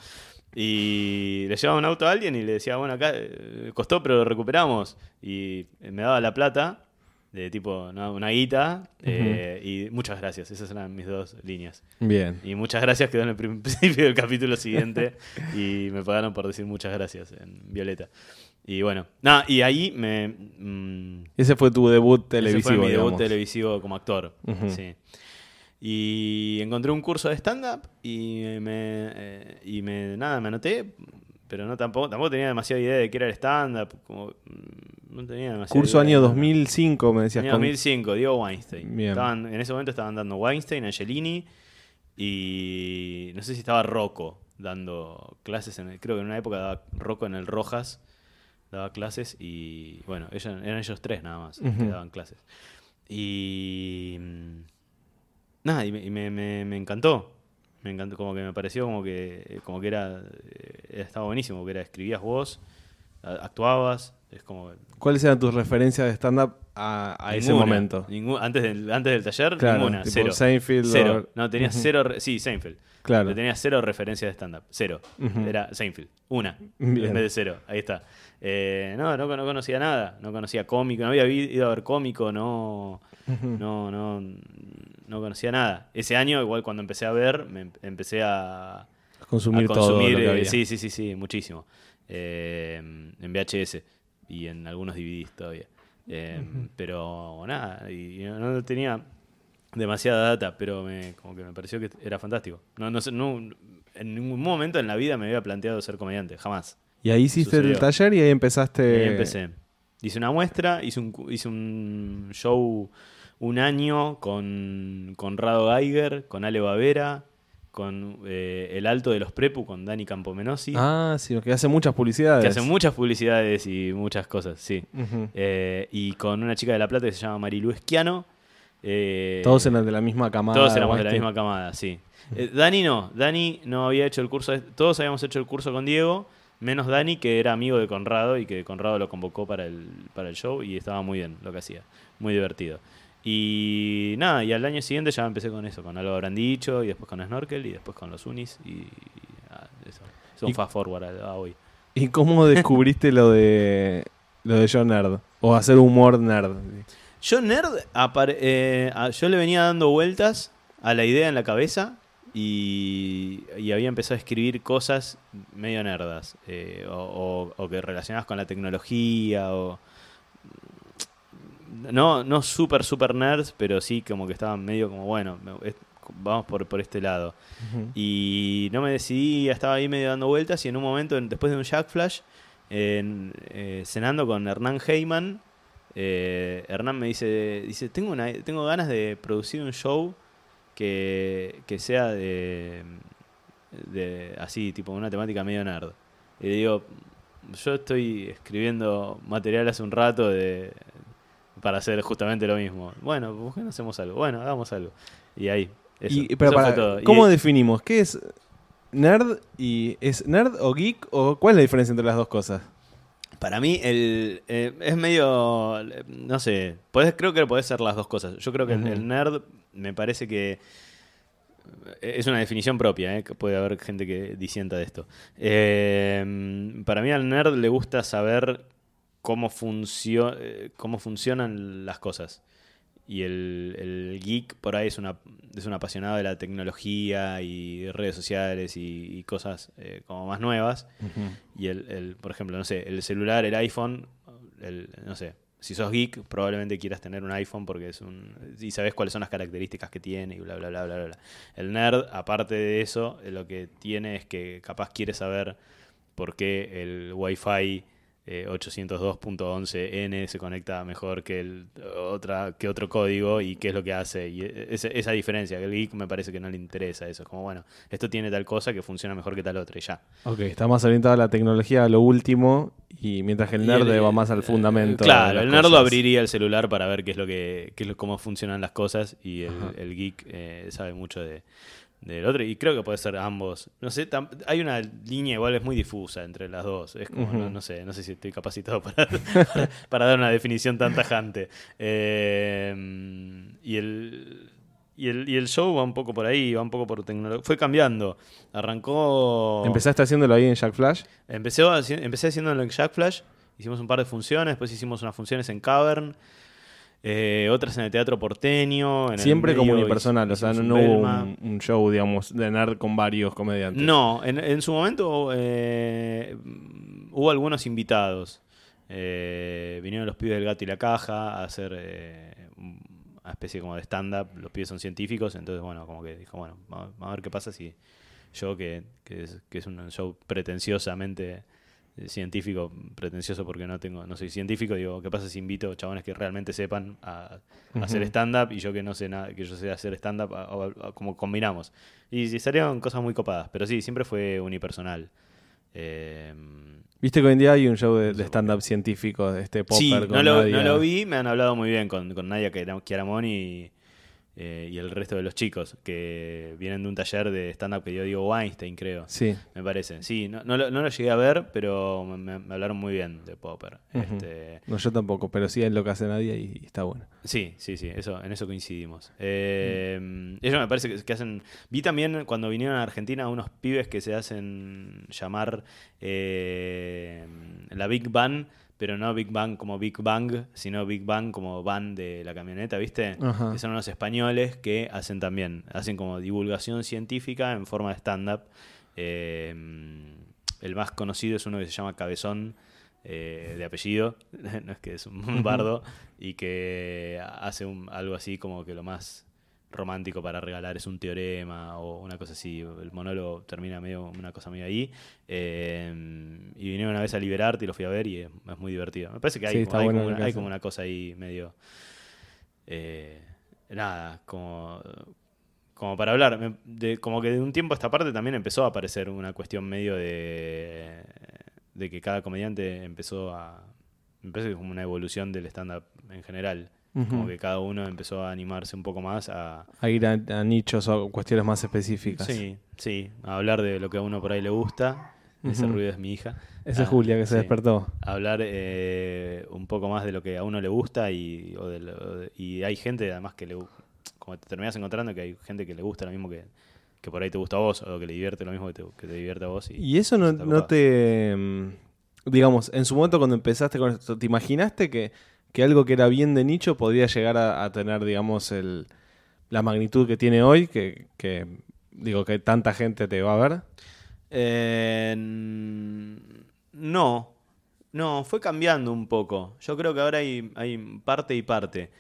Y le llevaba un auto a alguien y le decía, bueno, acá costó, pero lo recuperamos. Y me daba la plata, de tipo una guita, y muchas gracias. Esas eran mis 2 líneas. Bien. Y muchas gracias quedó en el principio del capítulo siguiente y me pagaron por decir muchas gracias en Violeta. Y bueno, nada, y ahí Ese fue tu debut ese televisivo, fue mi debut digamos. televisivo como actor. Ujú. Sí. Y encontré un curso de stand-up y me anoté, pero tampoco tenía demasiada idea de qué era el stand-up. No tenía demasiada Curso idea. año 2005, me decías. Año 2005, Diego Weinstein. Bien. En ese momento estaban dando Weinstein, Angelini y no sé si estaba Rocco dando clases. Creo que en una época daba Rocco en el Rojas, daba clases y bueno, eran ellos 3 nada más que daban clases. Y nada, y me encantó. Me encantó, como que me pareció como que estaba buenísimo, que escribías vos, actuabas, es como... ¿Cuáles eran tus referencias de stand-up a ese Ninguna, momento? Antes del taller, Claro, ninguna, tipo cero. Seinfeld Cero. o- No, tenía cero, sí, Seinfeld. Claro. Tenía 0 referencias de stand-up, 0. Ujú. Era Seinfeld, una, Bien. en vez de 0, ahí está. No conocía nada, no conocía cómico, no había ido a ver cómico, no conocía nada. Ese año, igual cuando empecé a ver, empecé a Consumir, a todo consumir, lo que había. sí, muchísimo. En VHS y en algunos DVDs todavía. Pero nada, y no tenía demasiada data, pero como que me pareció que era fantástico. En ningún momento en la vida me había planteado ser comediante, jamás. Y ahí hiciste Sucedió. el taller y ahí empezaste... Y ahí empecé. Hice una muestra, hice un show un año con Conrado Geiger, con Ale Bavera, con El Alto de los Prepu, con Dani Campomenosi, Ah, sí, que hace muchas publicidades. que hacen muchas publicidades y muchas cosas, sí. Ujú. Y con una chica de La Plata que se llama Marilu Esquiano. Todos eran de la misma camada. Todos éramos de la Weinstein. misma camada, sí. Dani no había hecho el curso, todos habíamos hecho el curso con Diego, menos Dani, que era amigo de Conrado y que Conrado lo convocó para el show y estaba muy bien lo que hacía, muy divertido. Y nada, y al año siguiente ya empecé con eso, con Algo Habrán Dicho, y después con Snorkel, y después con los Unis, y eso. Es un Y- fast forward a hoy. ¿Y cómo descubriste lo de Yo Nerd? O hacer humor nerd. Yo nerd, yo le venía dando vueltas a la idea en la cabeza y había empezado a escribir cosas medio nerdas, o que relacionadas con la tecnología, o no super nerds, pero sí como que estaban medio como, bueno, vamos por este lado. Uh-huh. Y no me decidí, estaba ahí medio dando vueltas y en un momento, después de un Jack Flash, cenando con Hernán Heyman, Hernán me dice, tengo ganas de producir un show que sea de así, tipo una temática medio nerd. Y le digo, yo estoy escribiendo material hace un rato para hacer justamente lo mismo. Bueno, ¿por qué no hacemos algo? Bueno, hagamos algo. Y ahí, eso fue todo. ¿Cómo definimos? ¿Qué es nerd? ¿Es nerd o geek? ¿O cuál es la diferencia entre las dos cosas? Para mí es medio, no sé, creo que podés ser las dos cosas. Yo creo que el nerd me parece que es una definición propia, que puede haber gente que disienta de esto. Para mí al nerd le gusta saber cómo funcionan las cosas. Y el geek por ahí es un apasionado de la tecnología y redes sociales y cosas como más nuevas. Uh-huh. Y por ejemplo, no sé, el celular, el iPhone, no sé, si sos geek probablemente quieras tener un iPhone porque y sabés cuáles son las características que tiene y bla, bla, bla, bla, bla. El nerd, aparte de eso, lo que tiene es que capaz quiere saber por qué el Wi-Fi 802.11n se conecta mejor que otro código y qué es lo que hace. Y esa diferencia, que el geek me parece que no le interesa eso. Es como, bueno, esto tiene tal cosa que funciona mejor que tal otra y ya. Ok, está más orientado a la tecnología, a lo último, y mientras que el nerd va más al fundamento. Claro, el nerd lo abriría el celular para ver cómo funcionan las cosas y el geek sabe mucho del otro, y creo que puede ser ambos. No sé, hay una línea igual, es muy difusa entre las dos. Es como, uh-huh. no sé si estoy capacitado para dar una definición tan tajante. Y el show va un poco por ahí, va un poco por tecnología. Fue cambiando. Arrancó. ¿Empezaste haciéndolo ahí en Jack Flash? Empecé haciéndolo en Jack Flash. Hicimos un par de funciones, después hicimos unas funciones en Cavern. Otras en el Teatro Porteño. Siempre como unipersonal, o sea, no hubo un show, digamos, de nerd con varios comediantes. No, en su momento hubo algunos invitados. Vinieron los pibes del Gato y la Caja a hacer una especie como de stand-up. Los pibes son científicos, entonces, bueno, como que dijo, bueno, vamos a ver qué pasa si yo, que es un show pretenciosamente científico, pretencioso porque no soy científico, digo, ¿qué pasa si invito chabones que realmente sepan a hacer stand-up y yo que no sé nada, que yo sé hacer stand-up, como combinamos? Y salieron cosas muy copadas, pero sí, siempre fue unipersonal. Viste que hoy en día hay un show de stand-up científico, de Popper. Sí, con no lo vi, me han hablado muy bien con Nadia Chiaramón y el resto de los chicos que vienen de un taller de stand-up que dio Diego Weinstein, creo. Sí. Me parece. Sí, no lo llegué a ver, pero me hablaron muy bien de Popper. Uh-huh. No, yo tampoco, pero sí es lo que hace Nadia y está bueno. Sí, en eso coincidimos. Ellos me parece que hacen... Vi también cuando vinieron a Argentina unos pibes que se hacen llamar la Big Bang, pero no Big Bang como Big Bang, sino Big Bang como van de la camioneta, ¿viste? Ajá. Que son unos españoles que hacen como divulgación científica en forma de stand-up. El más conocido es uno que se llama Cabezón, de apellido, no es que es un bardo, y que hace algo así como que lo más romántico para regalar es un teorema o una cosa así. El monólogo termina medio una cosa medio ahí. Y vinieron una vez a Liberarte y lo fui a ver y es muy divertido. Me parece que hay como una cosa ahí medio nada, como para hablar. Como que de un tiempo a esta parte también empezó a aparecer una cuestión medio de que cada comediante empezó me parece que es como una evolución del stand-up en general. Uh-huh. Como que cada uno empezó a animarse un poco más a ir a nichos o cuestiones más específicas. Sí, a hablar de lo que a uno por ahí le gusta. Uh-huh. Ese ruido es mi hija. Esa es Julia que se despertó. A hablar un poco más de lo que a uno le gusta y hay gente además que como te terminas encontrando que hay gente que le gusta lo mismo que por ahí te gusta a vos o que le divierte lo mismo que te divierte a vos. ¿Y eso no te digamos, en su momento cuando empezaste con esto, ¿te imaginaste que algo que era bien de nicho podría llegar a tener, digamos, la magnitud que tiene hoy, digo, que tanta gente te va a ver? No, fue cambiando un poco. Yo creo que ahora hay parte y parte.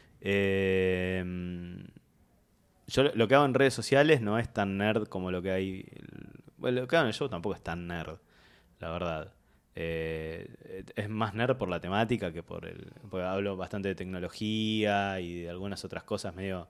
Yo lo que hago en redes sociales no es tan nerd como lo que hay. Bueno, lo que hago en el show tampoco es tan nerd, la verdad. Es más nerd por la temática que porque hablo bastante de tecnología y de algunas otras cosas medio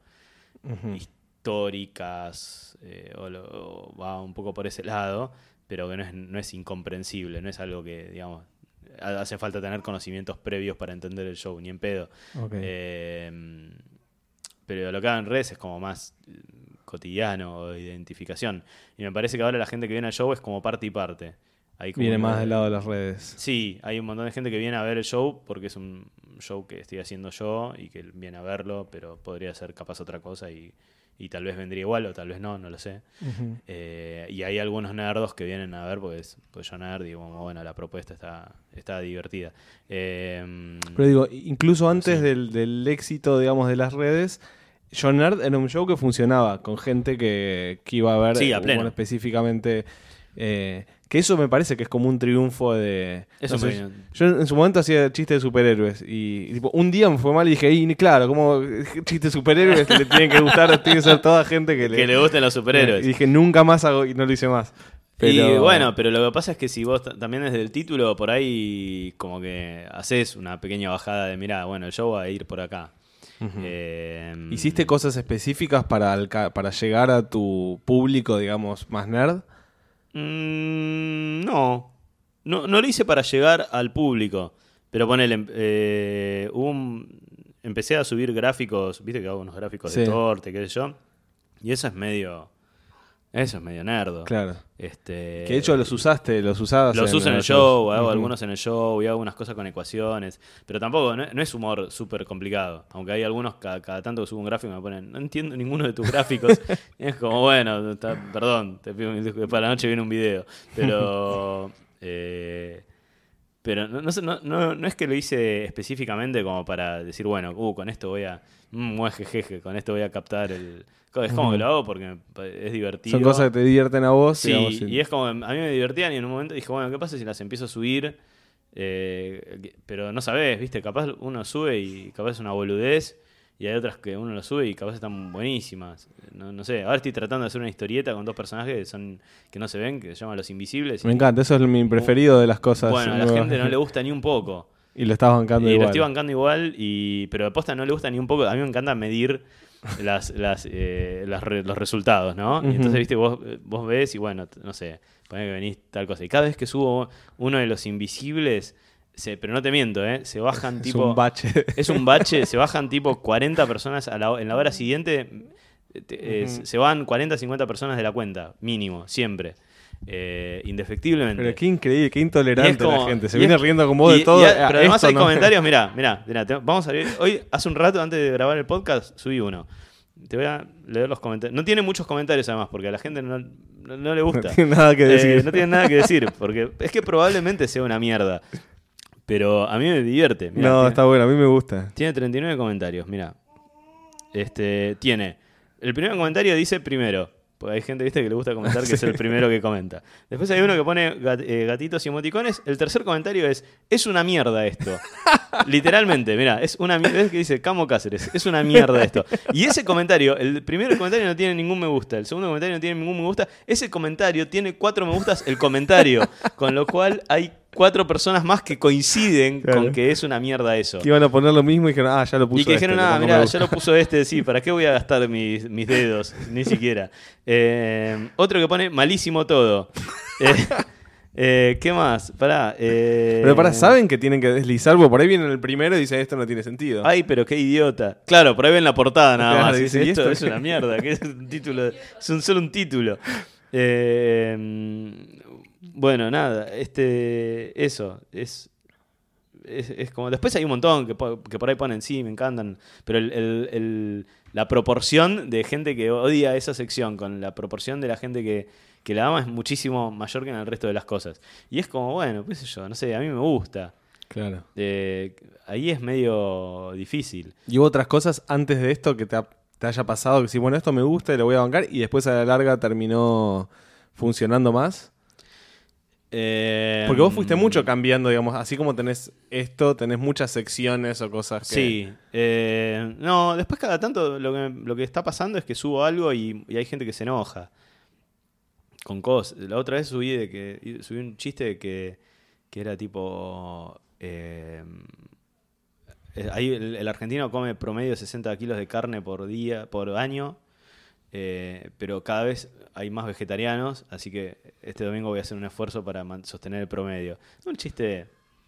históricas, o va un poco por ese lado, pero que no es incomprensible, no es algo que, digamos, hace falta tener conocimientos previos para entender el show, ni en pedo. Okay. Pero lo que hago en redes es como más cotidiano o de identificación. Y me parece que ahora la gente que viene al show es como parte y parte. Viene más del lado de las redes. Sí, hay un montón de gente que viene a ver el show porque es un show que estoy haciendo yo y que viene a verlo, pero podría ser capaz otra cosa y tal vez vendría igual o tal vez no lo sé. Y hay algunos nerdos que vienen a ver pues yo nerd y bueno, la propuesta está divertida. Pero digo, incluso antes del éxito, digamos, de las redes, Yo Nerd era un show que funcionaba con gente que iba a ver pleno. Específicamente. Que eso me parece que es como un triunfo de... Eso no sé, yo en su momento hacía chistes de superhéroes y tipo, un día me fue mal y dije, claro, como chistes de superhéroes que le tienen que gustar, tiene que ser toda gente que le gusten los superhéroes. Y dije, nunca más hago, y no lo hice más. Pero... Y bueno, pero lo que pasa es que si vos también desde el título por ahí como que haces una pequeña bajada de, mirá, bueno, el show va a ir por acá. ¿Hiciste cosas específicas para llegar a tu público, digamos, más nerd? No lo hice para llegar al público, pero ponele, empecé a subir gráficos, viste que hago unos gráficos de torte, qué sé yo, y eso es medio nerdo. Claro. Que de hecho los usabas. Los uso en el show, hago algunos en el show y hago unas cosas con ecuaciones, pero tampoco, no es humor súper complicado, aunque hay algunos cada tanto que subo un gráfico y me ponen, no entiendo ninguno de tus gráficos, y es como, bueno, perdón, te pido para la noche viene un video, pero pero no es que lo hice específicamente como para decir, bueno, con esto voy a con esto voy a captar el... Es como que lo hago porque es divertido. Son cosas que te divierten a vos. Sí, digamos, y es como, a mí me divertían y en un momento dije, bueno, ¿qué pasa si las empiezo a subir? Pero no sabés, ¿viste? Capaz uno sube y capaz es una boludez y hay otras que uno lo sube y capaz están buenísimas. No sé, ahora estoy tratando de hacer una historieta con dos personajes que no se ven, que se llaman Los Invisibles. Me encanta, eso es mi preferido de las cosas. Bueno, a la gente no le gusta ni un poco. Y lo estás bancando igual. Y lo estoy bancando igual, pero de posta no le gusta ni un poco. A mí me encanta medir los resultados, ¿no? Y entonces, viste, vos ves y bueno, no sé, ponés que venís tal cosa. Y cada vez que subo uno de Los Invisibles, pero no te miento, se bajan tipo... Es un bache. Es un bache, se bajan tipo 40 personas en la hora siguiente. Se van 40, 50 personas de la cuenta, mínimo, siempre. Indefectiblemente. Pero qué increíble, qué intolerante la gente. Se viene riendo con vos de todo. Pero además hay comentarios, mirá, vamos a ver. Hoy, hace un rato antes de grabar el podcast, subí uno. Te voy a leer los comentarios. No tiene muchos comentarios además, porque a la gente no le gusta. No tiene nada que decir. No tiene nada que decir, porque es que probablemente sea una mierda. Pero a mí me divierte. Mirá, está bueno, a mí me gusta. Tiene 39 comentarios, mirá. El primer comentario dice primero. Porque hay gente, viste, que le gusta comentar que es el primero que comenta. Después hay uno que pone gatitos y emoticones. El tercer comentario es una mierda esto. Literalmente, mirá, es una mierda. Es que dice Camo Cáceres, es una mierda esto. Y ese comentario, el primer comentario no tiene ningún me gusta. El segundo comentario no tiene ningún me gusta. Ese comentario tiene 4 me gustas el comentario. Con lo cual hay 4 personas más que coinciden con que es una mierda eso. Que iban a poner lo mismo y dijeron, ya lo puso. Y que dijeron, mirá, ya lo puso sí, ¿para qué voy a gastar mis dedos? Ni siquiera. Otro que pone malísimo todo. ¿Qué más? Pero ¿saben que tienen que deslizar? Porque por ahí vienen el primero y dicen, esto no tiene sentido. Ay, pero qué idiota. Claro, por ahí ven la portada nada más. Dice, y esto es una mierda, que es un título, es solo un título. Bueno, nada, eso es es como... Después hay un montón que por ahí ponen, sí, me encantan, pero la proporción de gente que odia esa sección con la proporción de la gente que la ama es muchísimo mayor que en el resto de las cosas. Y es como, bueno, qué sé yo, no sé, a mí me gusta. Claro. Ahí es medio difícil. ¿Y hubo otras cosas antes de esto que te haya pasado? Que si, bueno, esto me gusta y lo voy a bancar, y después a la larga terminó funcionando más. Porque vos fuiste mucho cambiando, digamos, así como tenés esto, tenés muchas secciones o cosas que... Sí. No, después cada tanto lo que está pasando es que subo algo y hay gente que se enoja con cosas. La otra vez subí un chiste de que era tipo... ahí el argentino come promedio 60 kilos de carne por año, pero cada vez hay más vegetarianos, así que este domingo voy a hacer un esfuerzo para sostener el promedio. Un chiste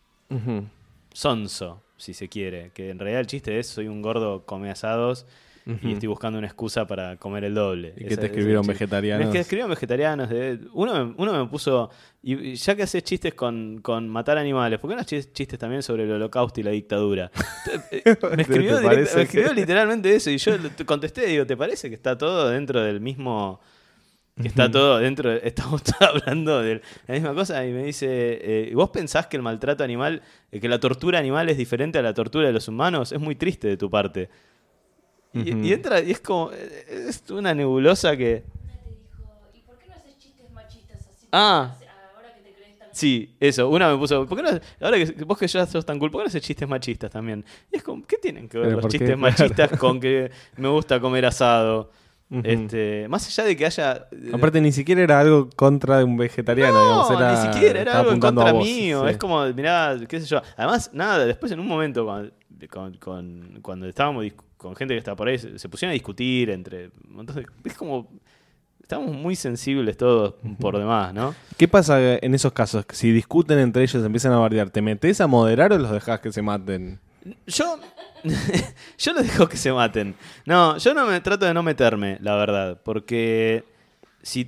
sonso, si se quiere, que en realidad el chiste es: soy un gordo come asados y estoy buscando una excusa para comer el doble. ¿Y qué te escribieron vegetarianos? Es que escribieron vegetarianos. Uno me puso, y ya que haces chistes con matar animales, ¿por qué no haces chistes también sobre el holocausto y la dictadura? Me escribió literalmente eso, y yo le contesté, digo, ¿te parece que está todo dentro del mismo... que está todo dentro, estamos hablando de la misma cosa? Y me dice, ¿vos pensás que el maltrato animal, que la tortura animal es diferente a la tortura de los humanos? Es muy triste de tu parte. Y entra, y es como, es una nebulosa que... Una te dijo, ¿y por qué no haces chistes machistas así? Ah. Ahora que te crees tan... Sí, eso. Una me puso, ¿por qué no, ahora que vos que ya sos tan cool, ¿por qué no haces chistes machistas también? Y es como, ¿qué tienen que ver Pero los ¿por qué? chistes machistas con que me gusta comer asado? Más allá de que haya... Aparte, ni siquiera era algo contra un vegetariano, No, digamos. ni siquiera, era algo en apuntando contra a vos, mío. sí. Es como, mirá, qué sé yo. Además, nada, después en un momento cuando estábamos con gente que estaba por ahí, se pusieron a discutir entre un montón de... Es como... Estamos muy sensibles todos por demás, ¿no? ¿Qué pasa en esos casos? Si discuten entre ellos, empiezan a bardear, ¿te metés a moderar o los dejás que se maten? Yo los dejo que se maten. No, yo trato de no meterme, la verdad. Porque si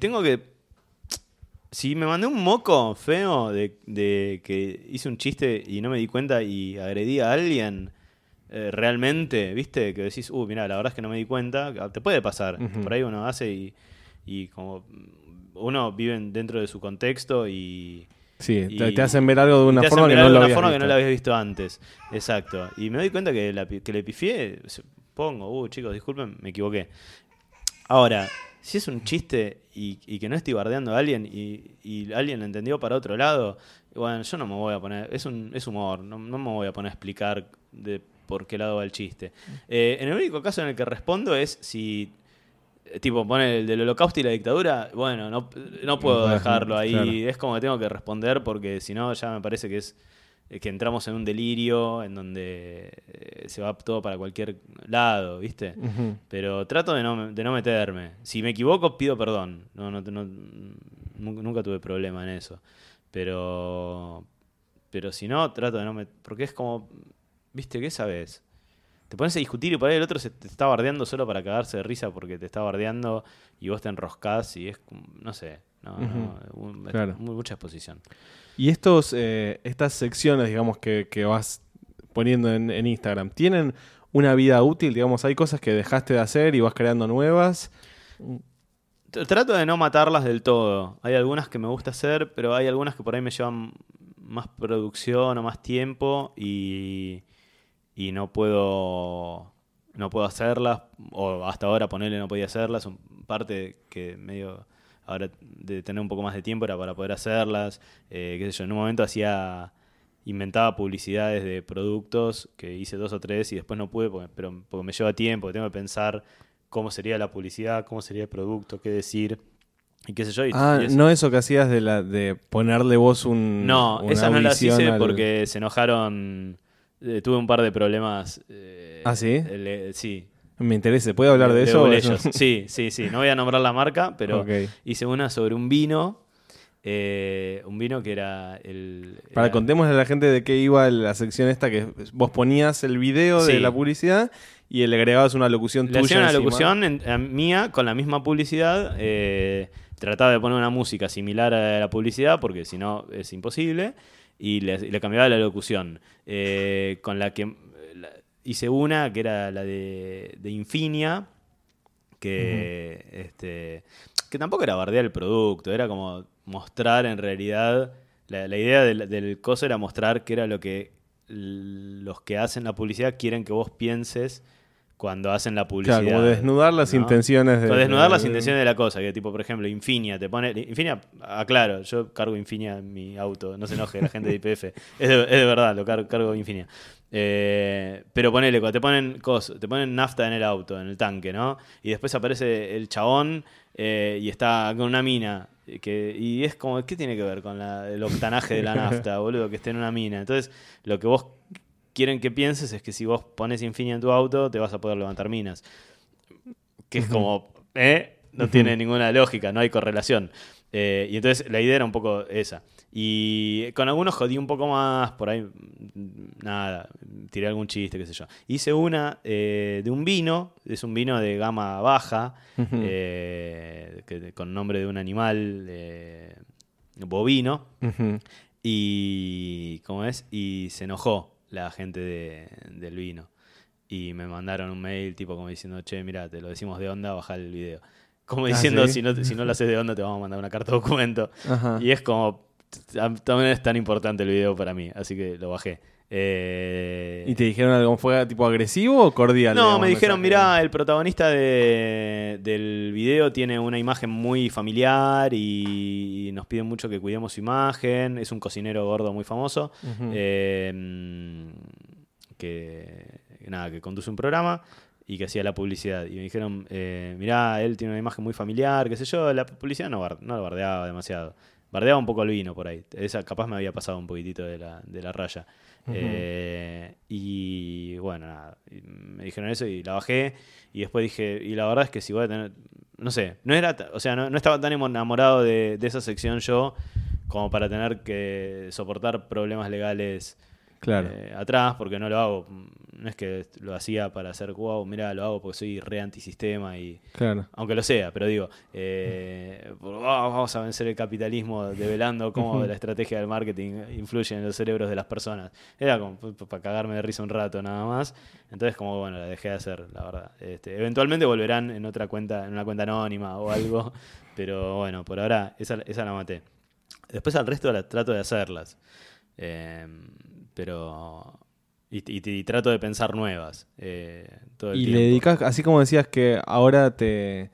me mandé un moco feo de que hice un chiste y no me di cuenta y agredí a alguien, realmente, ¿viste? Que decís, mirá, la verdad es que no me di cuenta. Te puede pasar. Por ahí uno hace y como uno vive dentro de su contexto y... Sí, te hacen ver algo de una forma que no lo habías visto antes. Exacto. Y me doy cuenta que le pifié. Pongo, chicos, disculpen, me equivoqué. Ahora, si es un chiste y que no estoy bardeando a alguien y alguien lo entendió para otro lado, bueno, yo no me voy a poner... Es humor, no me voy a poner a explicar de por qué lado va el chiste. En el único caso en el que respondo es si... Tipo, pone el del holocausto y la dictadura, bueno, no puedo dejarlo ahí. Claro. Es como que tengo que responder porque si no ya me parece que entramos en un delirio en donde se va todo para cualquier lado, ¿viste? Pero trato de no meterme. Si me equivoco, pido perdón. Nunca tuve problema en eso. Pero si no, trato de no meterme. Porque es como, ¿viste? ¿Qué sabes? Te pones a discutir y por ahí el otro se te está bardeando solo para cagarse de risa porque te está bardeando y vos te enroscás y es, no sé, claro. Mucha exposición. Y estas secciones, digamos, que vas poniendo en Instagram, ¿tienen una vida útil? Digamos, ¿hay cosas que dejaste de hacer y vas creando nuevas? Trato de no matarlas del todo. Hay algunas que me gusta hacer, pero hay algunas que por ahí me llevan más producción o más tiempo y no puedo hacerlas, o hasta ahora ponerle no podía hacerlas. Son parte que medio ahora de tener un poco más de tiempo era para poder hacerlas. Qué sé yo, en un momento inventaba publicidades de productos que hice 2 o 3 y después no pude porque me lleva tiempo, tengo que pensar cómo sería la publicidad, cómo sería el producto, qué decir y qué sé yo. Y eso. No eso que hacías de ponerle vos No, esas no las hice porque se enojaron. Tuve un par de problemas. ¿Ah, sí? Sí. Me interesa. ¿Puede hablar de eso? Sí. No voy a nombrar la marca, pero hice una sobre un vino. Un vino que era contémosle a la gente de qué iba la sección esta, que vos ponías el video de la publicidad y le agregabas una locución tuya. Le hacía una locución mía con la misma publicidad. Trataba de poner una música similar a la publicidad porque si no es imposible. y le cambiaba la locución. Con la que hice una que era la de Infinia, que tampoco era bardear el producto, era como mostrar en realidad, la idea del coso era mostrar qué era lo que los que hacen la publicidad quieren que vos pienses cuando hacen la publicidad. Claro, como desnudar las intenciones Como desnudar las intenciones de la cosa, que tipo, por ejemplo, Infinia te pone... Infinia, aclaro, yo cargo Infinia en mi auto, no se enoje la gente de YPF, es de verdad, lo cargo Infinia. Pero ponele, cuando te ponen nafta en el auto, en el tanque, ¿no? Y después aparece el chabón y está con una mina. Y es como, ¿qué tiene que ver con el octanaje de la nafta, boludo? Que esté en una mina. Entonces, lo que vos quieren que pienses es que si vos pones Infinia en tu auto, te vas a poder levantar minas. Que es como, no tiene ninguna lógica, no hay correlación. Y entonces la idea era un poco esa. Y con algunos jodí un poco más, por ahí, nada, tiré algún chiste, qué sé yo. Hice una de un vino, es un vino de gama baja, con nombre de un animal bovino, y ¿cómo es? Y se enojó la gente del vino. Y me mandaron un mail tipo como diciendo, che, mirá, te lo decimos de onda, bajá el video. Como diciendo, ¿sí? si no lo haces de onda, te vamos a mandar una carta documento. Ajá. Y es como, también es tan importante el video para mí, así que lo bajé. ¿Y te dijeron algo? ¿Fue tipo agresivo o cordial? No, digamos, me dijeron, mensaje? mirá, el protagonista del video tiene una imagen muy familiar y nos piden mucho que cuidemos su imagen. Es un cocinero gordo muy famoso que conduce un programa y que hacía la publicidad. Y me dijeron, mirá, él tiene una imagen muy familiar, qué sé yo. La publicidad no lo bardeaba demasiado. Bardeaba un poco el vino por ahí. Esa capaz me había pasado un poquitito de la raya. Y bueno, nada. Me dijeron eso y la bajé. Y después dije, y la verdad es que si voy a tener... No sé, no estaba tan enamorado de esa sección yo como para tener que soportar problemas legales atrás, porque no lo hago. No es que lo hacía para hacer, wow, mirá, lo hago porque soy re antisistema y aunque lo sea, pero digo, vamos a vencer el capitalismo develando cómo la estrategia del marketing influye en los cerebros de las personas. Era como para cagarme de risa un rato nada más. Entonces como bueno, la dejé de hacer, la verdad. Eventualmente volverán en otra cuenta, en una cuenta anónima o algo, pero bueno, por ahora esa la maté. Después al resto trato de hacerlas. Pero y trato de pensar nuevas todo el y tiempo. le dedicas, así como decías que ahora te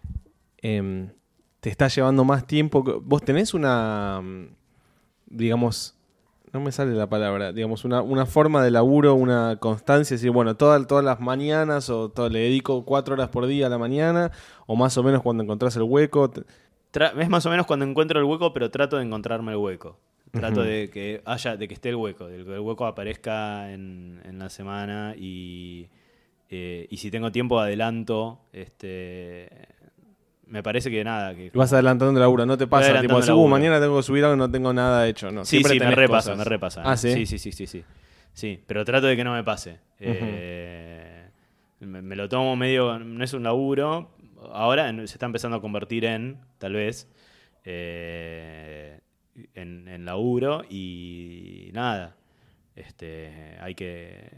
está llevando más tiempo. Vos tenés una, digamos, no me sale la palabra, digamos, una forma de laburo, una constancia, es decir, bueno, todas las mañanas le dedico 4 horas por día a la mañana, o más o menos cuando encontrás el hueco. Es más o menos cuando encuentro el hueco, pero trato de encontrarme el hueco. Trato de que esté el hueco, de que el hueco aparezca en la semana y si tengo tiempo adelanto. Me parece que nada. Que vas adelantando el laburo, no te pasa tipo, mañana tengo que subir algo y no tengo nada hecho. No, sí, me repasa. Ah, ¿sí? Sí. Sí, pero trato de que no me pase. Me lo tomo medio, no es un laburo. Ahora se está empezando a convertir en, tal vez, en laburo y nada. Hay que...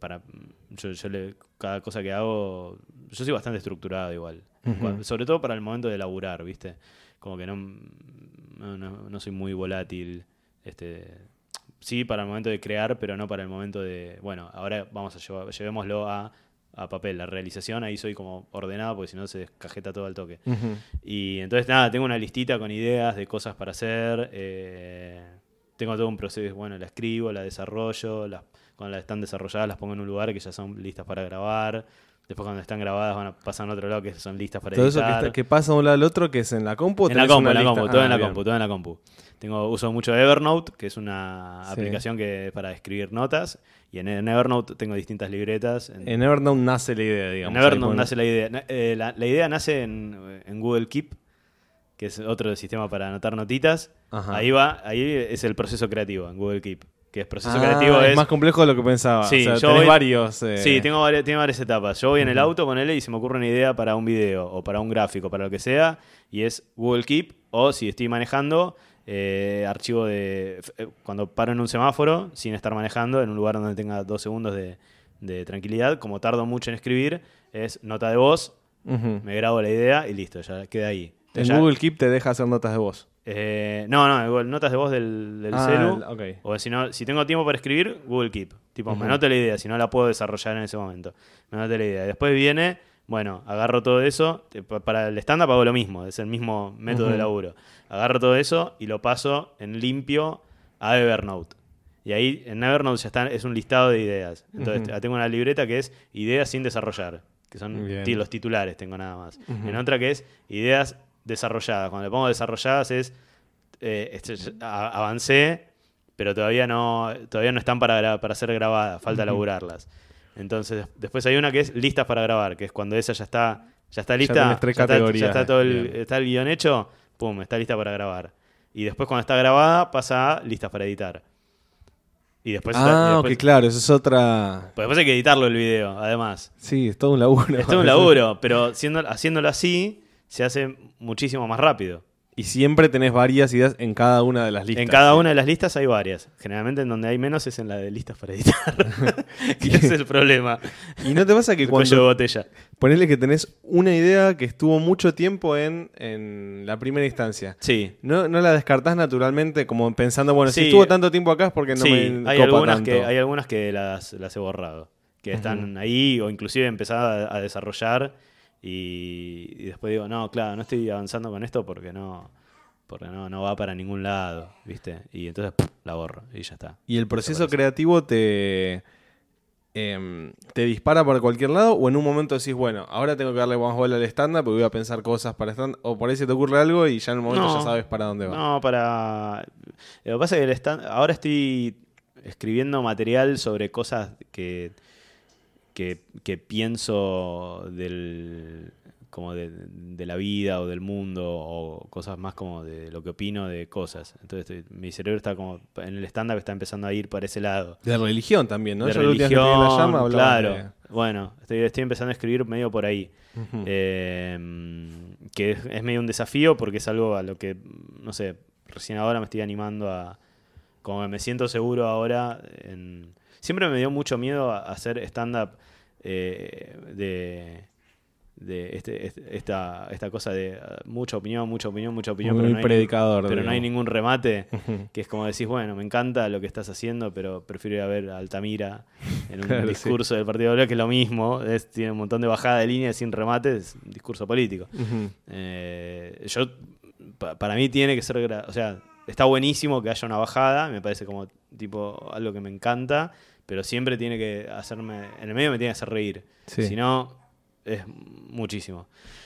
cada cosa que hago... Yo soy bastante estructurado igual. Sobre todo para el momento de laburar, ¿viste? Como que no soy muy volátil. Sí, para el momento de crear, pero no para el momento de... Bueno, ahora llevémoslo a papel, la realización, ahí soy como ordenado porque si no se descajeta todo al toque. Y entonces nada, tengo una listita con ideas de cosas para hacer, tengo todo un proceso, bueno, la escribo, la desarrollo, cuando las están desarrolladas las pongo en un lugar que ya son listas para grabar, después cuando están grabadas pasan a otro lado que son listas para editar. Todo eso que pasa de un lado al otro, que es en la compu. En la compu, todo en la compu. Uso mucho Evernote, que es una aplicación que es para escribir notas. Y en Evernote tengo distintas libretas. En Evernote nace la idea, digamos. En Evernote nace la idea. La idea nace en Google Keep, que es otro sistema para anotar notitas. Ajá. Ahí es el proceso creativo, en Google Keep. que es proceso creativo. Es más complejo de lo que pensaba. Sí, o sea, yo tenés voy- varios. Sí, tiene varias etapas. Yo voy en el auto, ponele, y se me ocurre una idea para un video o para un gráfico, para lo que sea, y es Google Keep, o si estoy manejando, archivo cuando paro en un semáforo, sin estar manejando, en un lugar donde tenga 2 segundos de tranquilidad, como tardo mucho en escribir, es nota de voz, Ujú. me grabo la idea y listo, ya queda ahí. En Ya- Google Keep te deja hacer notas de voz. no, Google, notas de voz del celu. Ok. O si tengo tiempo para escribir, Google Keep. Tipo, me Ujú. anoto la idea, si no la puedo desarrollar en ese momento. Me anoto la idea. Después viene, bueno, agarro todo eso. Para el stand-up hago lo mismo, es el mismo método Ujú. de laburo. Agarro todo eso y lo paso en limpio a Evernote. Y ahí en Evernote ya es un listado de ideas. Entonces Ujú. tengo una libreta que es ideas sin desarrollar, que son Bien. los titulares, tengo nada más. Ujú. En otra que es ideas desarrolladas. Cuando le pongo desarrolladas es avancé, pero todavía no están para ser grabadas, falta laburarlas. Entonces, después hay una que es listas para grabar, que es cuando esa ya está lista, tenés 3 categorías. ya está todo Bien. está el guión hecho, pum, está lista para grabar. Y después cuando está grabada pasa a listas para editar. Y después, Ok, claro, eso es otra. pues después hay que editarlo el video, además. Sí, es todo un laburo. Es todo un laburo, pero haciéndolo así se hace muchísimo más rápido. Y siempre tenés varias ideas en cada una de las listas. En cada sí. una de las listas hay varias. Generalmente en donde hay menos es en la de listas para editar. Que ese es el problema. ¿Y no te pasa que El cuello de cuando botella. ponele que tenés una idea que estuvo mucho tiempo en la primera instancia? Sí. ¿No la descartás naturalmente como pensando, bueno, si Sí. estuvo tanto tiempo acá es porque no Sí, me hay copa algunas tanto? hay algunas que las he borrado. Que están ahí o inclusive empezado a desarrollar y después digo, no, claro, no estoy avanzando con esto porque no va para ningún lado, ¿viste? Y entonces la borro y ya está. ¿Y el proceso Desaparece. creativo te dispara para cualquier lado? ¿O en un momento decís, bueno, ahora tengo que darle más bola al stand-up porque voy a pensar cosas para stand-up? ¿O por ahí se te ocurre algo y ya en el momento No. ya sabes para dónde va? No, lo que pasa es que ahora estoy escribiendo material sobre cosas que pienso como de la vida o del mundo o cosas más como de lo que opino de cosas. Entonces mi cerebro está como en el stand-up está empezando a ir para ese lado. De religión también, ¿no? De Yo la última vez que religión, tenía La Llama hablaba claro. de- Bueno, estoy empezando a escribir medio por ahí. Ujú. Que es medio un desafío porque es algo a lo que, no sé, recién ahora me estoy animando a... Como que me siento seguro ahora. Siempre me dio mucho miedo a hacer stand-up esta cosa de mucha opinión, Muy pero no hay predicador. pero no hay digamos. ningún remate, Ujú. que es como decís, bueno, me encanta lo que estás haciendo, pero prefiero ir a ver a Altamira en un Claro, discurso del Partido Popular, que es lo mismo, tiene un montón de bajada de línea sin remate, es un discurso político. Ujú. Para mí tiene que ser, o sea, está buenísimo que haya una bajada, me parece como tipo algo que me encanta, pero siempre tiene que hacerme, en el medio me tiene que hacer reír, Sí. si no es muchísimo.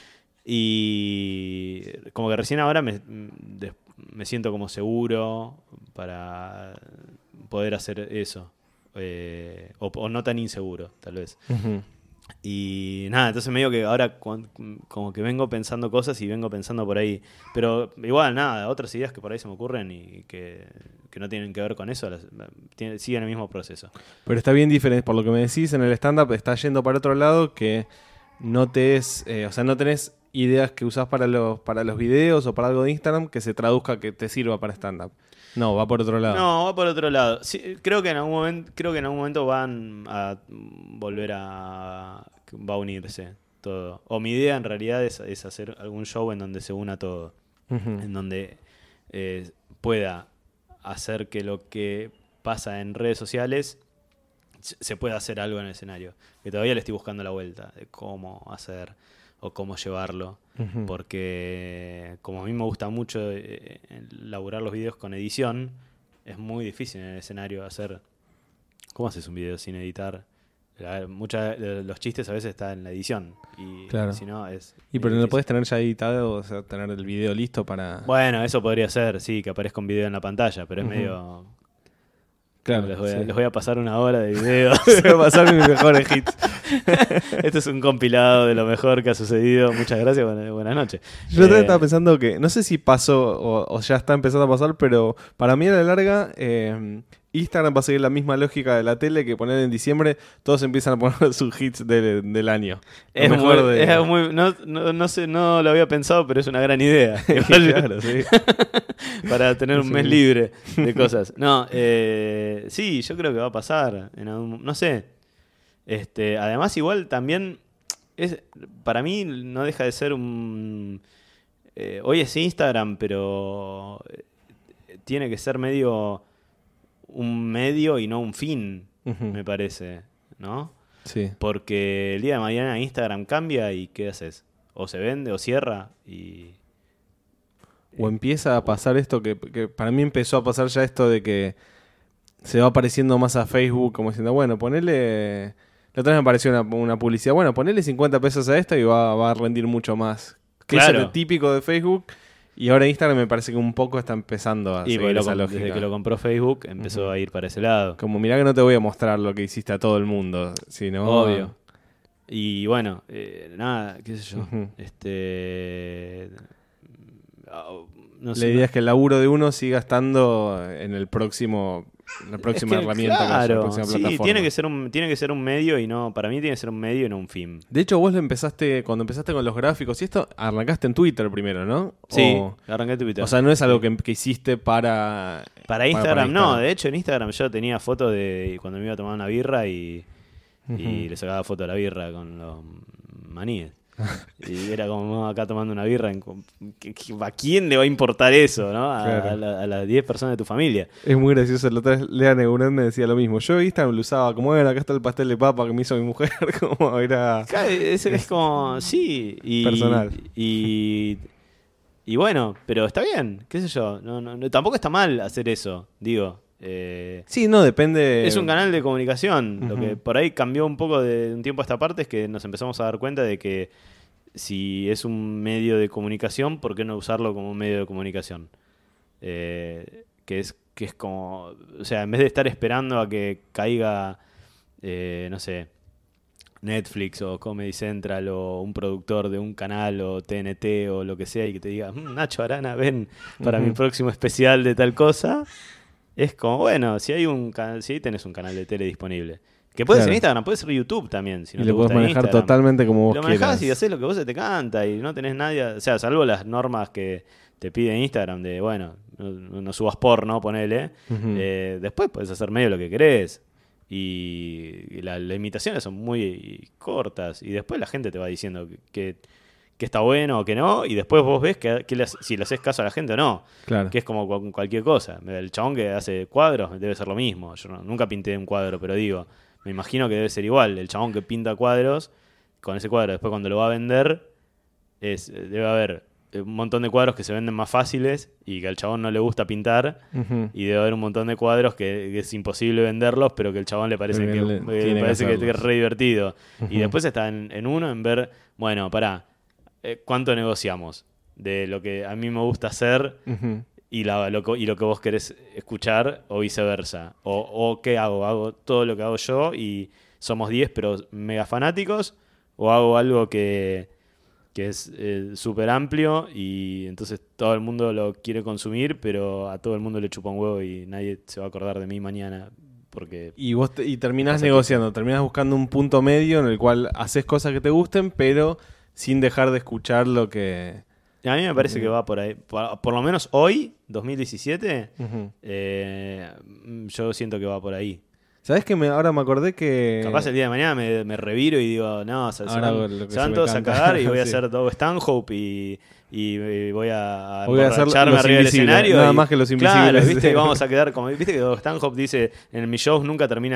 Y como que recién ahora me siento como seguro para poder hacer eso, o no tan inseguro, tal vez. Ujú. Y nada, entonces medio que ahora como que vengo pensando cosas y vengo pensando por ahí. Pero igual, nada, otras ideas que por ahí se me ocurren y que no tienen que ver con eso, siguen el mismo proceso. Pero está bien diferente, por lo que me decís, en el stand-up está yendo para otro lado que no no tenés ideas que usás para los videos o para algo de Instagram que se traduzca, que te sirva para stand-up. No, va por otro lado. No, va por otro lado. Sí, creo que en algún momento van a volver va a unirse todo. O mi idea en realidad es hacer algún show en donde se una todo. Ujú. En donde pueda hacer que lo que pasa en redes sociales se pueda hacer algo en el escenario. Que todavía le estoy buscando la vuelta de cómo hacer o cómo llevarlo. Ujú. Porque como a mí me gusta mucho elaborar los videos con edición, es muy difícil en el escenario hacer... ¿Cómo haces un video sin editar? Muchos de los chistes a veces están en la edición. Y Claro. si no, es... Y pero no lo difícil. podés tener ya editado, o sea, tener el video listo para... Bueno, eso podría ser, sí, que aparezca un video en la pantalla, pero es Ujú. medio... claro, les sí. voy a pasar una hora de video. Se va a pasar mis mejores hits. Esto es un compilado de lo mejor que ha sucedido. Muchas gracias, buenas noches. Yo otra vez estaba pensando que, no sé si pasó o ya está empezando a pasar, pero para mí a la larga Instagram va a seguir la misma lógica de la tele, que poner en diciembre todos empiezan a poner sus hits del año. Es Lo mejor muy, no sé, no lo había pensado, pero es una gran idea. Claro, sí. Para tener un mes Sí. libre de cosas. No, sí, yo creo que va a pasar. No sé. Además, igual también para mí no deja de ser un... hoy es Instagram, pero tiene que ser medio un medio y no un fin, Ujú. me parece, ¿no? Sí. Porque el día de mañana Instagram cambia y ¿qué haces? O se vende o cierra y... O empieza a pasar esto que para mí empezó a pasar ya esto de que se va pareciendo más a Facebook, como diciendo, bueno, ponele... La otra vez me apareció una publicidad, bueno, ponele 50 pesos a esta y va a rendir mucho más. Que Claro. es lo típico de Facebook. Y ahora Instagram me parece que un poco está empezando a Y seguir esa desde lógica. que lo compró Facebook empezó a ir para ese lado. Como mirá que no te voy a mostrar lo que hiciste a todo el mundo, sino... Obvio. Y bueno, nada, qué sé yo. Ujú. No La sé, idea es que el laburo de uno siga estando en el próximo, la próxima es que, herramienta, que haya, la claro, próxima sí, plataforma. tiene que ser un medio y no, para mí tiene que ser un medio y no un fin. De hecho, vos cuando empezaste con los gráficos y esto, arrancaste en Twitter primero, ¿no? Sí, O arranqué Twitter. o sea, no es algo que hiciste para Para Instagram no, de hecho en Instagram yo tenía fotos de cuando me iba a tomar una birra y le sacaba foto a la birra con los maníes. Y era como acá tomando una birra. ¿A quién le va a importar eso, no? Claro. A las 10 personas de tu familia. Es muy gracioso. La otra vez Lea Neguren me decía lo mismo. Yo Instagram lo usaba como, bueno, acá está el pastel de papa que me hizo mi mujer. Como era... Claro, es como, sí. Personal. Y bueno, pero está bien, qué sé yo. No, tampoco está mal hacer eso, digo. Sí, no, depende... Es un canal de comunicación. Lo Ujú. que por ahí cambió un poco de un tiempo a esta parte es que nos empezamos a dar cuenta de que si es un medio de comunicación, ¿por qué no usarlo como un medio de comunicación? Que es como, o sea, en vez de estar esperando a que caiga, no sé, Netflix o Comedy Central o un productor de un canal o TNT o lo que sea y que te diga, Nacho Arana, ven para mi próximo especial de tal cosa. Es como, bueno, si ahí tenés un canal de tele disponible. Que puede Claro. ser Instagram, puede ser YouTube también. Si no y te lo podés gusta manejar Instagram. totalmente como vos Lo quieras. manejás y haces lo que vos se te canta y no tenés nadie, o sea, salvo las normas que te pide Instagram de, bueno, no subas porno, ponele. Ujú. Después podés hacer medio lo que querés. Y las limitaciones son muy cortas. Y después la gente te va diciendo que está bueno o que no. Y después vos ves si le haces caso a la gente o no. Claro. Que es como con cualquier cosa. El chabón que hace cuadros debe ser lo mismo. Yo nunca pinté un cuadro, pero digo, me imagino que debe ser igual. El chabón que pinta cuadros, con ese cuadro, después cuando lo va a vender, debe haber un montón de cuadros que se venden más fáciles y que al chabón no le gusta pintar. Ujú. Y debe haber un montón de cuadros que es imposible venderlos, pero que al chabón le parece Pero que, él tiene que parece que hacerlos. es re divertido. Y Ujú. después está en uno en ver, bueno, pará, ¿cuánto negociamos? De lo que a mí me gusta hacer Ujú. y lo que vos querés escuchar o viceversa. O ¿qué hago? ¿Hago todo lo que hago yo y somos 10 pero mega fanáticos? ¿O hago algo que es súper amplio y entonces todo el mundo lo quiere consumir, pero a todo el mundo le chupa un huevo y nadie se va a acordar de mí mañana? Porque Y vos terminás Pasa negociando, terminás buscando un punto medio en el cual haces cosas que te gusten, pero sin dejar de escuchar lo que... a mí me parece que va por ahí. Por lo menos hoy, 2017, Ujú. yo siento que va por ahí. ¿Sabés que ahora me acordé que... Capaz el día de mañana me reviro y digo, no, se Ahora hago van, lo que se van se me todos a canta. cagar y voy a Sí. hacer Doug Stanhope y voy a Voy a hacer emborracharme Los arriba del Invisibles, escenario. nada y- más que Los Claro, Invisibles. ¿viste? Y vamos a quedar como... ¿Viste que Doug Stanhope dice, en mis shows nunca termina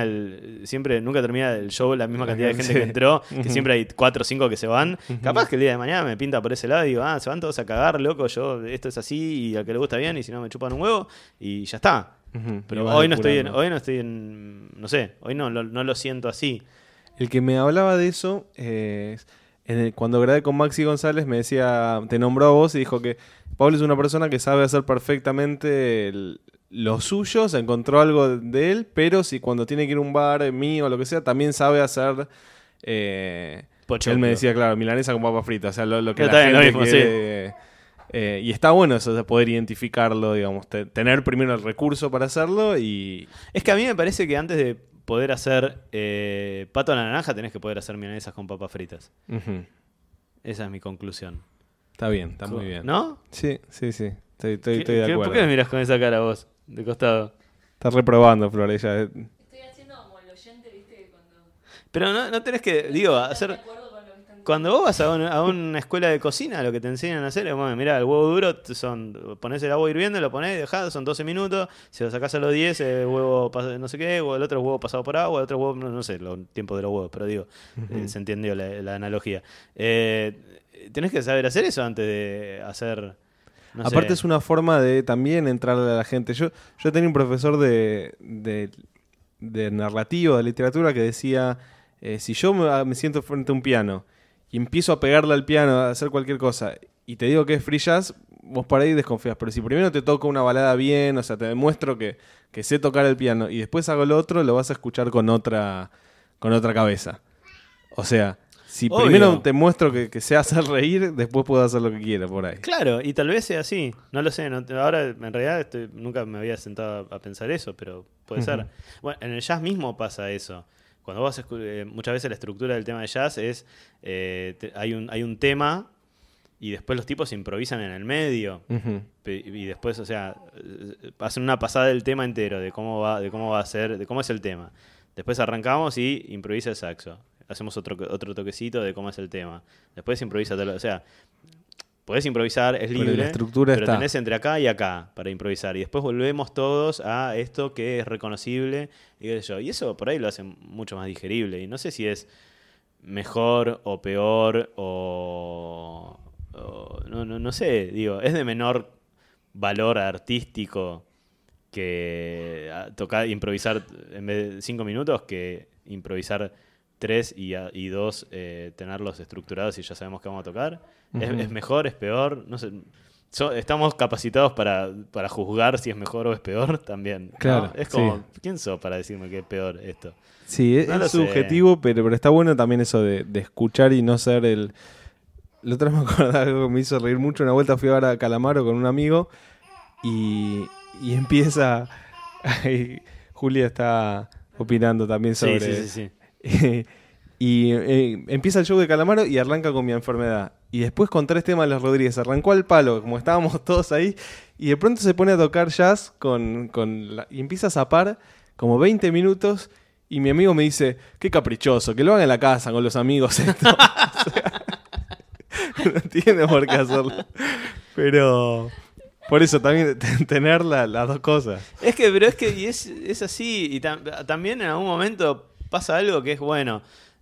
el show la misma cantidad de gente Sí. que entró, que Ujú. siempre hay 4 o 5 que se van? Capaz que el día de mañana me pinta por ese lado y digo, se van todos a cagar, loco, esto es así y al que le gusta bien y si no me chupan un huevo y ya está. Ujú. Pero Y vas hoy no estoy depurando. no sé, hoy no lo siento así. El que me hablaba de eso, cuando grabé con Maxi González, me decía, te nombró a vos y dijo que Pablo es una persona que sabe hacer perfectamente lo suyo, se encontró algo de él, pero si cuando tiene que ir a un bar mío o lo que sea, también sabe hacer Pochoclo. él me decía, claro, milanesa con papa frita, o sea, lo que Yo la también lo gente mismo, quiere. Y está bueno eso de poder identificarlo, digamos, tener primero el recurso para hacerlo y... Es que a mí me parece que antes de poder hacer pato a la naranja tenés que poder hacer milanesas con papas fritas. Ujú. Esa es mi conclusión. Está bien, está muy bien. ¿No? Sí. Estoy de ¿Qué- acuerdo. ¿Por qué me miras con esa cara vos, de costado? Estás reprobando, Flor, ella. Estoy haciendo como el oyente, viste, cuando... Pero no tenés que, digo, ¿Estás de hacer... acuerdo con lo que están Cuando vos vas a una escuela de cocina, lo que te enseñan a hacer es, bueno, mirá, el huevo duro, ponés el agua hirviendo, lo ponés, dejás, son 12 minutos, si lo sacás a los 10, el huevo no sé qué, o el otro huevo pasado por agua, el otro huevo, no sé, el tiempo de los huevos, pero digo, se entendió la analogía. Tenés que saber hacer eso antes de hacer... no Aparte sé. es una forma de también entrarle a la gente. Yo tenía un profesor de narrativa, de literatura, que decía, si yo me siento frente a un piano y empiezo a pegarle al piano, a hacer cualquier cosa, y te digo que es free jazz, vos por ahí desconfías. Pero si primero te toco una balada bien, o sea, te demuestro que sé tocar el piano, y después hago lo otro, lo vas a escuchar con otra cabeza. O sea, si Obvio. primero te muestro que sé hacer reír, después puedo hacer lo que quiera por ahí. Claro, y tal vez sea así, no lo sé, ahora en realidad nunca me había sentado a pensar eso, pero puede ser. Bueno, en el jazz mismo pasa eso. Cuando vos muchas veces la estructura del tema de jazz es, hay un tema y después los tipos improvisan en el medio. Ujú. Y después, o sea, hacen una pasada del tema entero, de cómo va a ser, de cómo es el tema. Después arrancamos y improvisa el saxo. Hacemos otro toquecito de cómo es el tema. Después improvisa todo, o sea, podés improvisar, es Pero libre, la estructura pero está. tenés entre acá y acá para improvisar. Y después volvemos todos a esto que es reconocible y qué sé yo. Y eso por ahí lo hace mucho más digerible. Y no sé si es mejor o peor o no sé, digo, es de menor valor artístico que improvisar en vez de 5 minutos que improvisar 3 y 2 tenerlos estructurados y ya sabemos que vamos a tocar. ¿Es mejor? ¿Es peor? No sé. Estamos capacitados para juzgar si es mejor o es peor también, ¿no? Claro, Es como, sí. ¿quién sos para decirme que es peor esto? Sí, No lo es sé. subjetivo, pero está bueno también eso de escuchar y no ser el... La otra vez me acuerdo de algo que me hizo reír mucho. Una vuelta fui a ver a Calamaro con un amigo y empieza... Ahí, Julia está opinando también sobre... Sí. y empieza el show de Calamaro y arranca con Mi Enfermedad. Y después con 3 temas de los Rodríguez. Arrancó al palo, como estábamos todos ahí. Y de pronto se pone a tocar jazz y empieza a zapar como 20 minutos. Y mi amigo me dice, qué caprichoso, que lo hagan en la casa con los amigos. Esto. O sea, no tiene por qué hacerlo. Pero por eso también tener las dos cosas. Pero es que y es así. Y también en algún momento pasa algo que es bueno.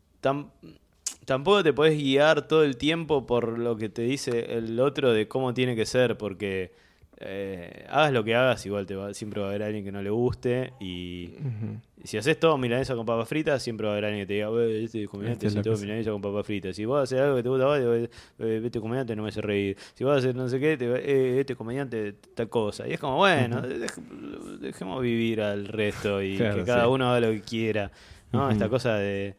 Tampoco te podés guiar todo el tiempo por lo que te dice el otro de cómo tiene que ser, porque hagas lo que hagas, igual siempre va a haber alguien que no le guste. Y si haces todo milanesa con papas fritas, siempre va a haber alguien que te diga, este comediante hace todo milanesa con papas fritas. Si vos haces algo que te gusta, este comediante no me hace reír. Si vos haces no sé qué, este comediante tal cosa. Y es como, bueno, dejemos vivir al resto y Claro, que cada sí. uno haga lo que quiera, ¿no? Esta cosa de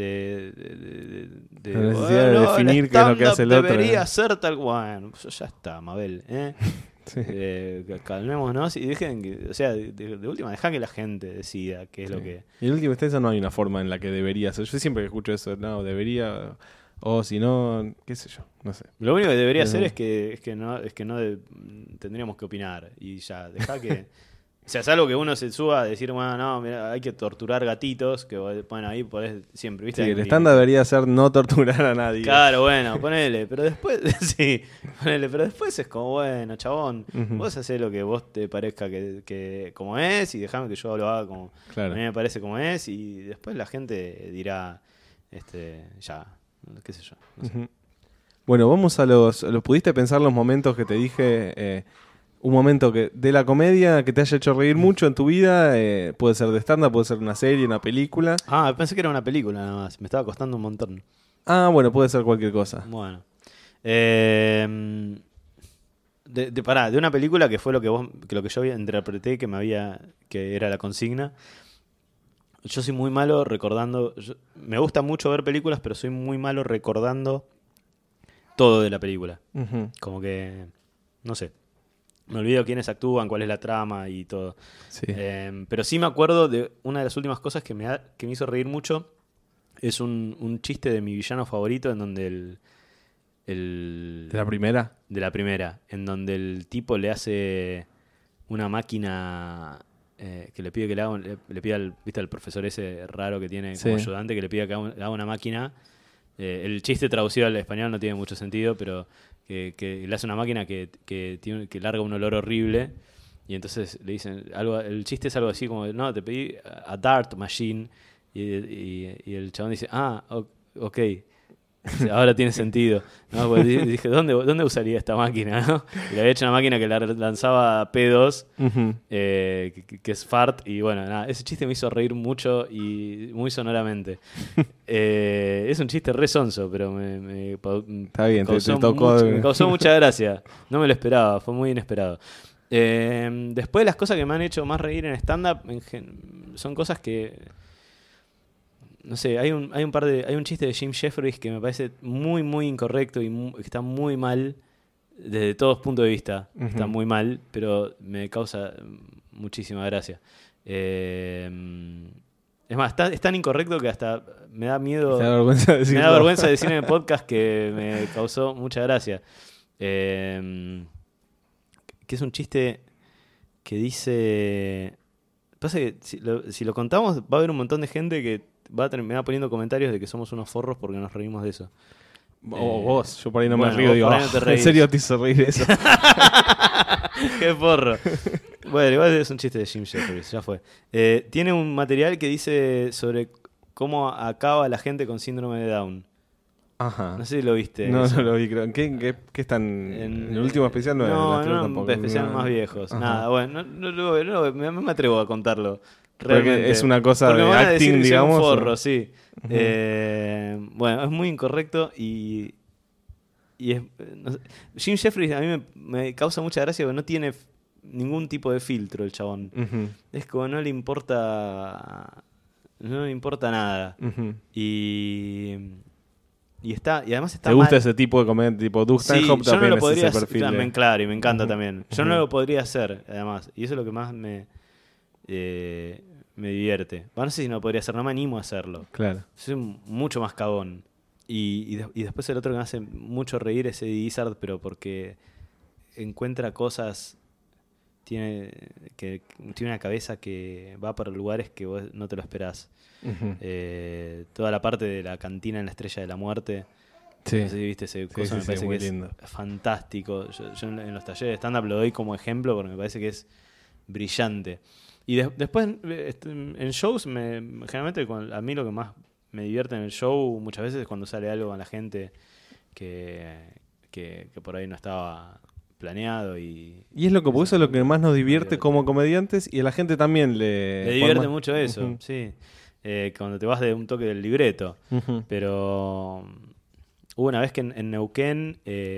La necesidad de definir qué es lo que hace el otro, debería ¿eh? ser tal. Bueno, ya está, Mabel, ¿eh? Sí. Calmémonos y dejen que, o sea, de última, deja que la gente decida qué es lo que. Y en última instancia no hay una forma en la que debería ser. Yo siempre que escucho eso, no, debería, o si no, qué sé yo, no sé. Lo único que debería Pero- hacer es que no tendríamos que opinar y ya, deja que. O sea, es algo que uno se suba a decir, bueno, no, mira, hay que torturar gatitos, que bueno, ahí podés siempre, ¿viste? Sí, Hay el un estándar límite. debería ser no torturar a nadie. Claro, bueno, ponele, pero después, sí, ponele, pero después es como, bueno, chabón, Ujú. vos hacés lo que vos te parezca que como es y dejame que yo lo haga como Claro. a mí me parece como es y después la gente dirá, ya, qué sé yo. No sé. Ujú. Bueno, vamos a los... ¿Pudiste pensar los momentos que te dije? Un momento de la comedia que te haya hecho reír mucho en tu vida. Puede ser de stand-up, puede ser una serie, una película. Ah, pensé que era una película nada más, me estaba costando un montón. Ah, bueno, puede ser cualquier cosa. Bueno. Pará, de una película que fue lo que yo interpreté que era la consigna. Yo soy muy malo recordando. Me gusta mucho ver películas, pero soy muy malo recordando todo de la película. Ujú. Como que, no sé. Me olvido quiénes actúan, cuál es la trama y todo. Sí. Pero sí me acuerdo de una de las últimas cosas que me hizo reír mucho. Es un chiste de mi villano favorito en donde ¿De la primera? de la primera, en donde el tipo le hace una máquina que le pide que le haga, le pide ¿viste al profesor ese raro que tiene como Sí. ayudante, que le pida que haga una máquina? El chiste traducido al español no tiene mucho sentido, pero que le hace una máquina que larga un olor horrible, y entonces le dicen algo. El chiste es algo así como, no, te pedí a Dart Machine, y el chabón dice, ok. Ahora tiene sentido. ¿No? Pues dije, ¿dónde usaría esta máquina? ¿No? Y le había hecho una máquina que lanzaba pedos, Ujú. que es fart. Y bueno, nada, ese chiste me hizo reír mucho y muy sonoramente. Es un chiste re sonso, pero Está bien, te causó tocó. me causó mucha gracia. No me lo esperaba, fue muy inesperado. Después, las cosas que me han hecho más reír en stand-up son cosas que... No sé, hay un chiste de Jim Jefferies que me parece muy, muy incorrecto y que está muy mal desde todos puntos de vista. Ujú. Está muy mal, pero me causa muchísima gracia. Es más, es tan incorrecto que hasta me da miedo. Te da vergüenza decirlo. Me da vergüenza decir en el podcast que me causó mucha gracia. Que es un chiste que dice... Pasa que si lo contamos va a haber un montón de gente que va a terminar poniendo comentarios de que somos unos forros porque nos reímos de eso. O vos, yo por ahí no bueno, me río, vos digo, por ahí no te ¿en reís". serio te hizo reír eso? ¡Qué forro! Bueno, igual es un chiste de Jim Jefferies, ya fue. Tiene un material que dice sobre cómo acaba la gente con síndrome de Down. Ajá. No sé si lo viste. No, eso. no lo vi, creo. ¿Qué están? ¿En el último especial? No, en el anterior no, tampoco. especial No. más viejos. Ajá. Nada, bueno, me atrevo a contarlo. Porque Realmente. es una cosa Porque de me van a decir acting, que soy un digamos. forro, ¿o? sí. Ujú. Bueno, es muy incorrecto y es, no sé, Jim Jefferies a mí me causa mucha gracia porque no tiene ningún tipo de filtro el chabón. Ujú, Es como no le importa nada. ujú. Y además está ¿Te gusta mal. ese tipo de comedia? Tipo Doug Sí, Stanhope yo no también lo es podría ese hacer, perfil. de- claro, y me encanta Ujú, también. Yo no ujú. lo podría hacer, además. Y eso es lo que más me divierte. Bueno, no sé si no lo podría hacer, no me animo a hacerlo. Claro. Soy mucho más cagón. Y después el otro que me hace mucho reír es Eddie Izzard, pero porque encuentra cosas, tiene una cabeza que va por lugares que vos no te lo esperás. Ujú. Toda la parte de la cantina en la Estrella de la Muerte. Sí. No sé si viste ese Sí, cosa, sí, me sí, parece muy que es lindo. fantástico. Yo en los talleres de stand-up lo doy como ejemplo porque me parece que es brillante. Y después en shows, generalmente a mí lo que más me divierte en el show muchas veces es cuando sale algo con la gente que por ahí no estaba planeado y Y es lo que, porque eso es lo que más nos divierte divierte. como comediantes y a la gente también le... le por divierte más- mucho eso, Ujú, sí. Cuando te vas de un toque del libreto. ujú. Pero hubo una vez que en Neuquén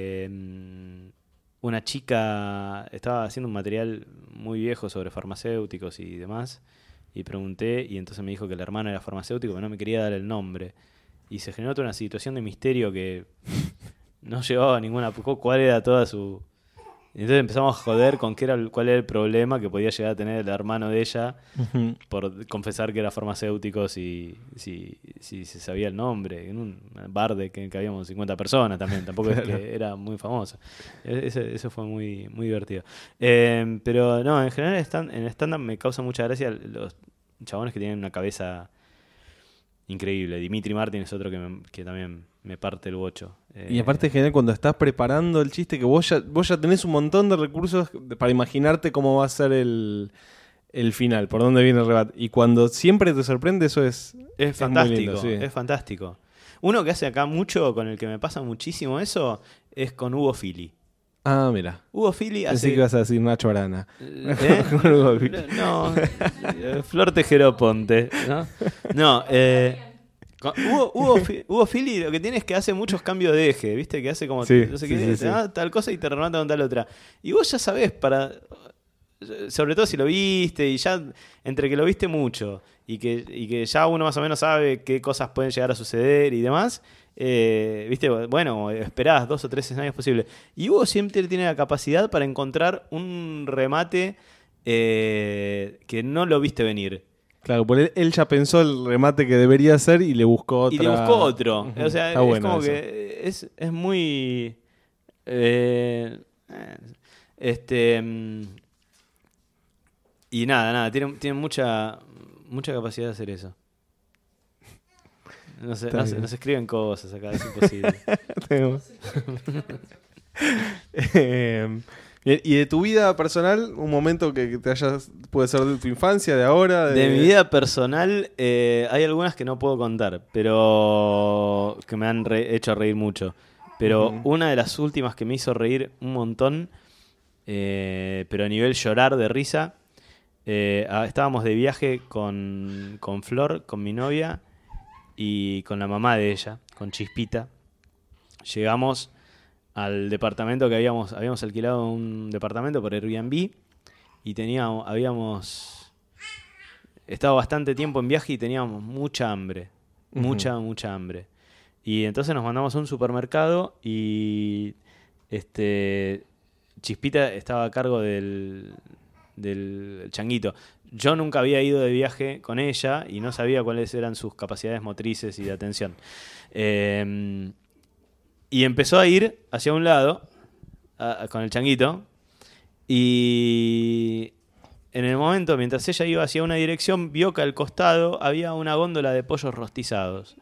una chica estaba haciendo un material muy viejo sobre farmacéuticos y demás, y pregunté, y entonces me dijo que el hermano era farmacéutico, pero no me quería dar el nombre. Y se generó toda una situación de misterio que no llevaba a ninguna... ¿Cuál era toda su...? Y entonces empezamos a joder con cuál era el problema que podía llegar a tener el hermano de ella Ujú. por confesar que era farmacéutico si se sabía el nombre. En un bar que habíamos 50 personas también, tampoco es que era muy famoso. Eso fue muy, muy divertido. Pero no, en general en stand-up me causa mucha gracia los chabones que tienen una cabeza increíble. Dimitri Martin es otro que también me parte el bocho. Y aparte, en general, cuando estás preparando el chiste, que vos ya tenés un montón de recursos para imaginarte cómo va a ser el final, por dónde viene el rebate. Y cuando siempre te sorprende, eso es muy fantástico, lindo, sí. es fantástico. Uno que hace acá mucho, con el que me pasa muchísimo eso, es con Hugo Fili. Ah, mira. Hugo Fili Pensé hace... que ibas a decir Nacho Arana. ¿Eh? Con Hugo Fili. No, Flor Tejeroponte, ¿no? No, Hugo Fili lo que tiene es que hace muchos cambios de eje, ¿viste? Que hace como Sí, no sé sí, qué, sí, sí. tal cosa y te remata con tal otra. Y vos ya sabés, sobre todo si lo viste y ya entre que lo viste mucho y que ya uno más o menos sabe qué cosas pueden llegar a suceder y demás, viste, bueno, esperás 2 o 3 escenarios posibles. Y Hugo siempre tiene la capacidad para encontrar un remate que no lo viste venir. Claro, porque él ya pensó el remate que debería hacer y le buscó otra. Y le buscó otro. Ujú. O sea, Está es bueno como eso. que es muy... y nada, tiene mucha capacidad de hacer eso. No sé, Está bien. nos escriben cosas acá, es imposible. Tenemos. Bien, y de tu vida personal, un momento que te hayas, puede ser de tu infancia, de ahora. De mi vida personal, hay algunas que no puedo contar, pero que me han hecho reír mucho. Pero Ujú. una de las últimas que me hizo reír un montón, pero a nivel llorar de risa, estábamos de viaje con Flor, con mi novia, y con la mamá de ella, con Chispita. Llegamos al departamento que habíamos alquilado, un departamento por Airbnb, y habíamos estado bastante tiempo en viaje y teníamos mucha hambre, mucha hambre. Y entonces nos mandamos a un supermercado y Chispita estaba a cargo del changuito. Yo nunca había ido de viaje con ella y no sabía cuáles eran sus capacidades motrices y de atención. Y empezó a ir hacia un lado con el changuito, y en el momento, mientras ella iba hacia una dirección, vio que al costado había una góndola de pollos rostizados.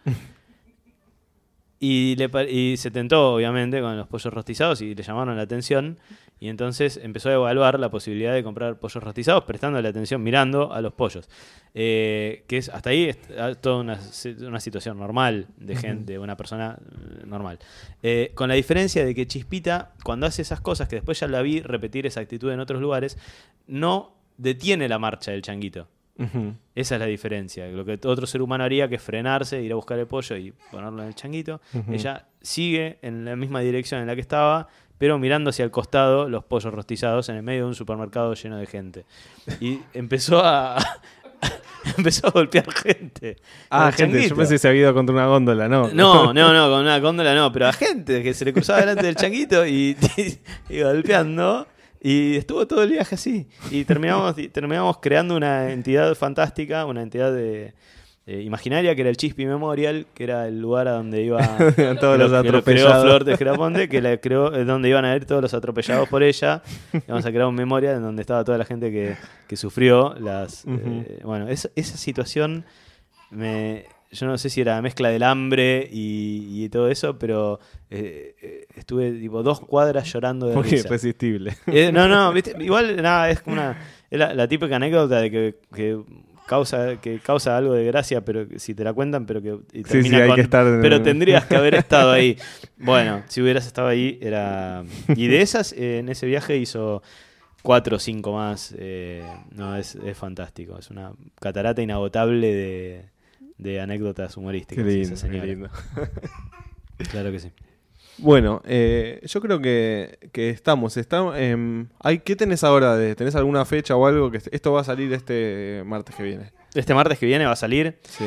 Y se tentó, obviamente, con los pollos rostizados y le llamaron la atención. Y entonces empezó a evaluar la posibilidad de comprar pollos rostizados, prestándole atención, mirando a los pollos. Que es hasta ahí toda una situación normal de gente, de una persona normal. Con la diferencia de que Chispita, cuando hace esas cosas, que después ya la vi repetir esa actitud en otros lugares, no detiene la marcha del changuito. Ujú. Esa es la diferencia. Lo que otro ser humano haría, que es frenarse, ir a buscar el pollo y ponerlo en el changuito. Ujú. Ella sigue en la misma dirección en la que estaba, pero mirando hacia el costado los pollos rostizados en el medio de un supermercado lleno de gente. Y empezó a golpear gente. Ah, Con el gente, yo changuito. pensé que se había ido contra una góndola, ¿no? No, con una góndola no, pero a gente que se le cruzaba delante del changuito y iba golpeando. Y estuvo todo el viaje así. Y terminamos creando una entidad fantástica, una entidad imaginaria, que era el Chispi Memorial, que era el lugar a donde iba Todos los que lo creó atropellados. Flor de Giraponte, que la creó, donde iban a ir todos los atropellados por ella. Y vamos a crear un memorial en donde estaba toda la gente que sufrió las. Ujú. Bueno, esa situación yo no sé si era mezcla del hambre y todo eso, pero estuve tipo 2 cuadras llorando de Muy risa. irresistible. No, ¿viste? Igual nada, es como la típica anécdota de que causa algo de gracia, pero si te la cuentan, pero que y Sí, sí, hay que estar en pero el- tendrías que haber estado ahí. Bueno, si hubieras estado ahí, era... Y de esas, en ese viaje hizo 4 o 5 más. No, es fantástico. Es una catarata inagotable de anécdotas Qué humorísticas. lindo, esa señora. qué lindo. Claro que sí. Bueno, yo creo que estamos. ¿Qué tenés ahora? ¿Tenés alguna fecha o algo? Esto va a salir este martes que viene. Este martes que viene va a salir. Sí.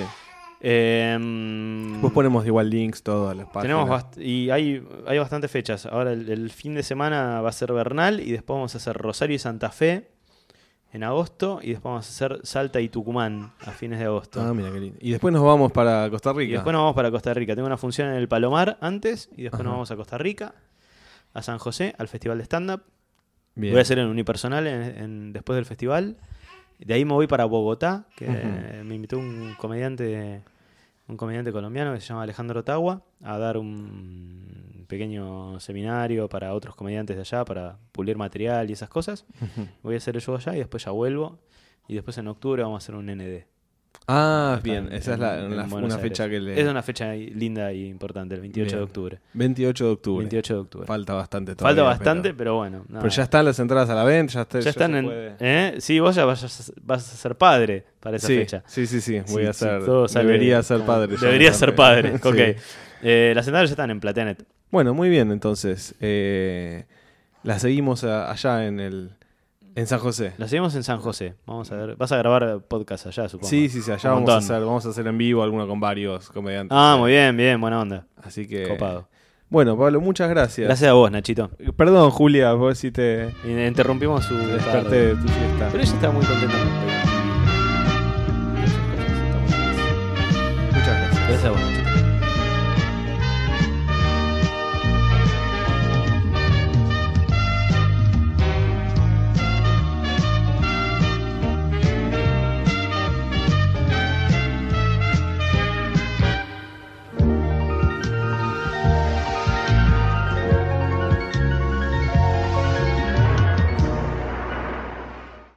Después Después ponemos igual links, todo a las páginas. tenemos y hay bastantes fechas. Ahora el fin de semana va a ser Bernal, y después vamos a hacer Rosario y Santa Fe en agosto, y después vamos a hacer Salta y Tucumán a fines de agosto. Ah, mira qué lindo. Y después nos vamos para Costa Rica. Y después nos vamos para Costa Rica. Tengo una función en el Palomar antes, y después Ajá. nos vamos a Costa Rica, a San José, al Festival de Stand-Up. Bien. Voy a hacer en unipersonal después del festival. De ahí me voy para Bogotá, que Ujú. me invitó un comediante colombiano que se llama Alejandro Ottawa a dar un pequeño seminario para otros comediantes de allá, para pulir material y esas cosas. Ujú. Voy a hacer el show allá y después ya vuelvo. Y después en octubre vamos a hacer un ND. Ah, Acá bien. Esa es en una Buenos Aires. fecha que le... Es una fecha linda y importante, el 28 Bien. de octubre. 28 de octubre. 28 de octubre. Falta bastante Falta todavía. bastante, pero bueno. nada. Pero ya están las entradas a la venta, Ya ya están se en... puede. Sí, vos ya vas a ser padre para esa Sí, fecha. sí. Voy Sí, a ser. sí, todo sale Debería ser como- padre. ya Debería me ser parece. padre, Sí. ok. Las entradas ya están en Plateanet. Bueno, muy bien, entonces. La seguimos allá en el En San José. La seguimos en San José. Vamos a ver. Vas a grabar podcast allá, supongo. Sí, allá Un vamos a hacer en vivo alguno con varios comediantes. Ah, muy bien, buena onda. Así que... Copado. Bueno, Pablo, muchas gracias. Gracias a vos, Nachito. Perdón, Julia, vos si te Interrumpimos su desperté de tu fiesta. Pero ella estaba muy contenta. Muchas gracias. Gracias a vos, Nachito.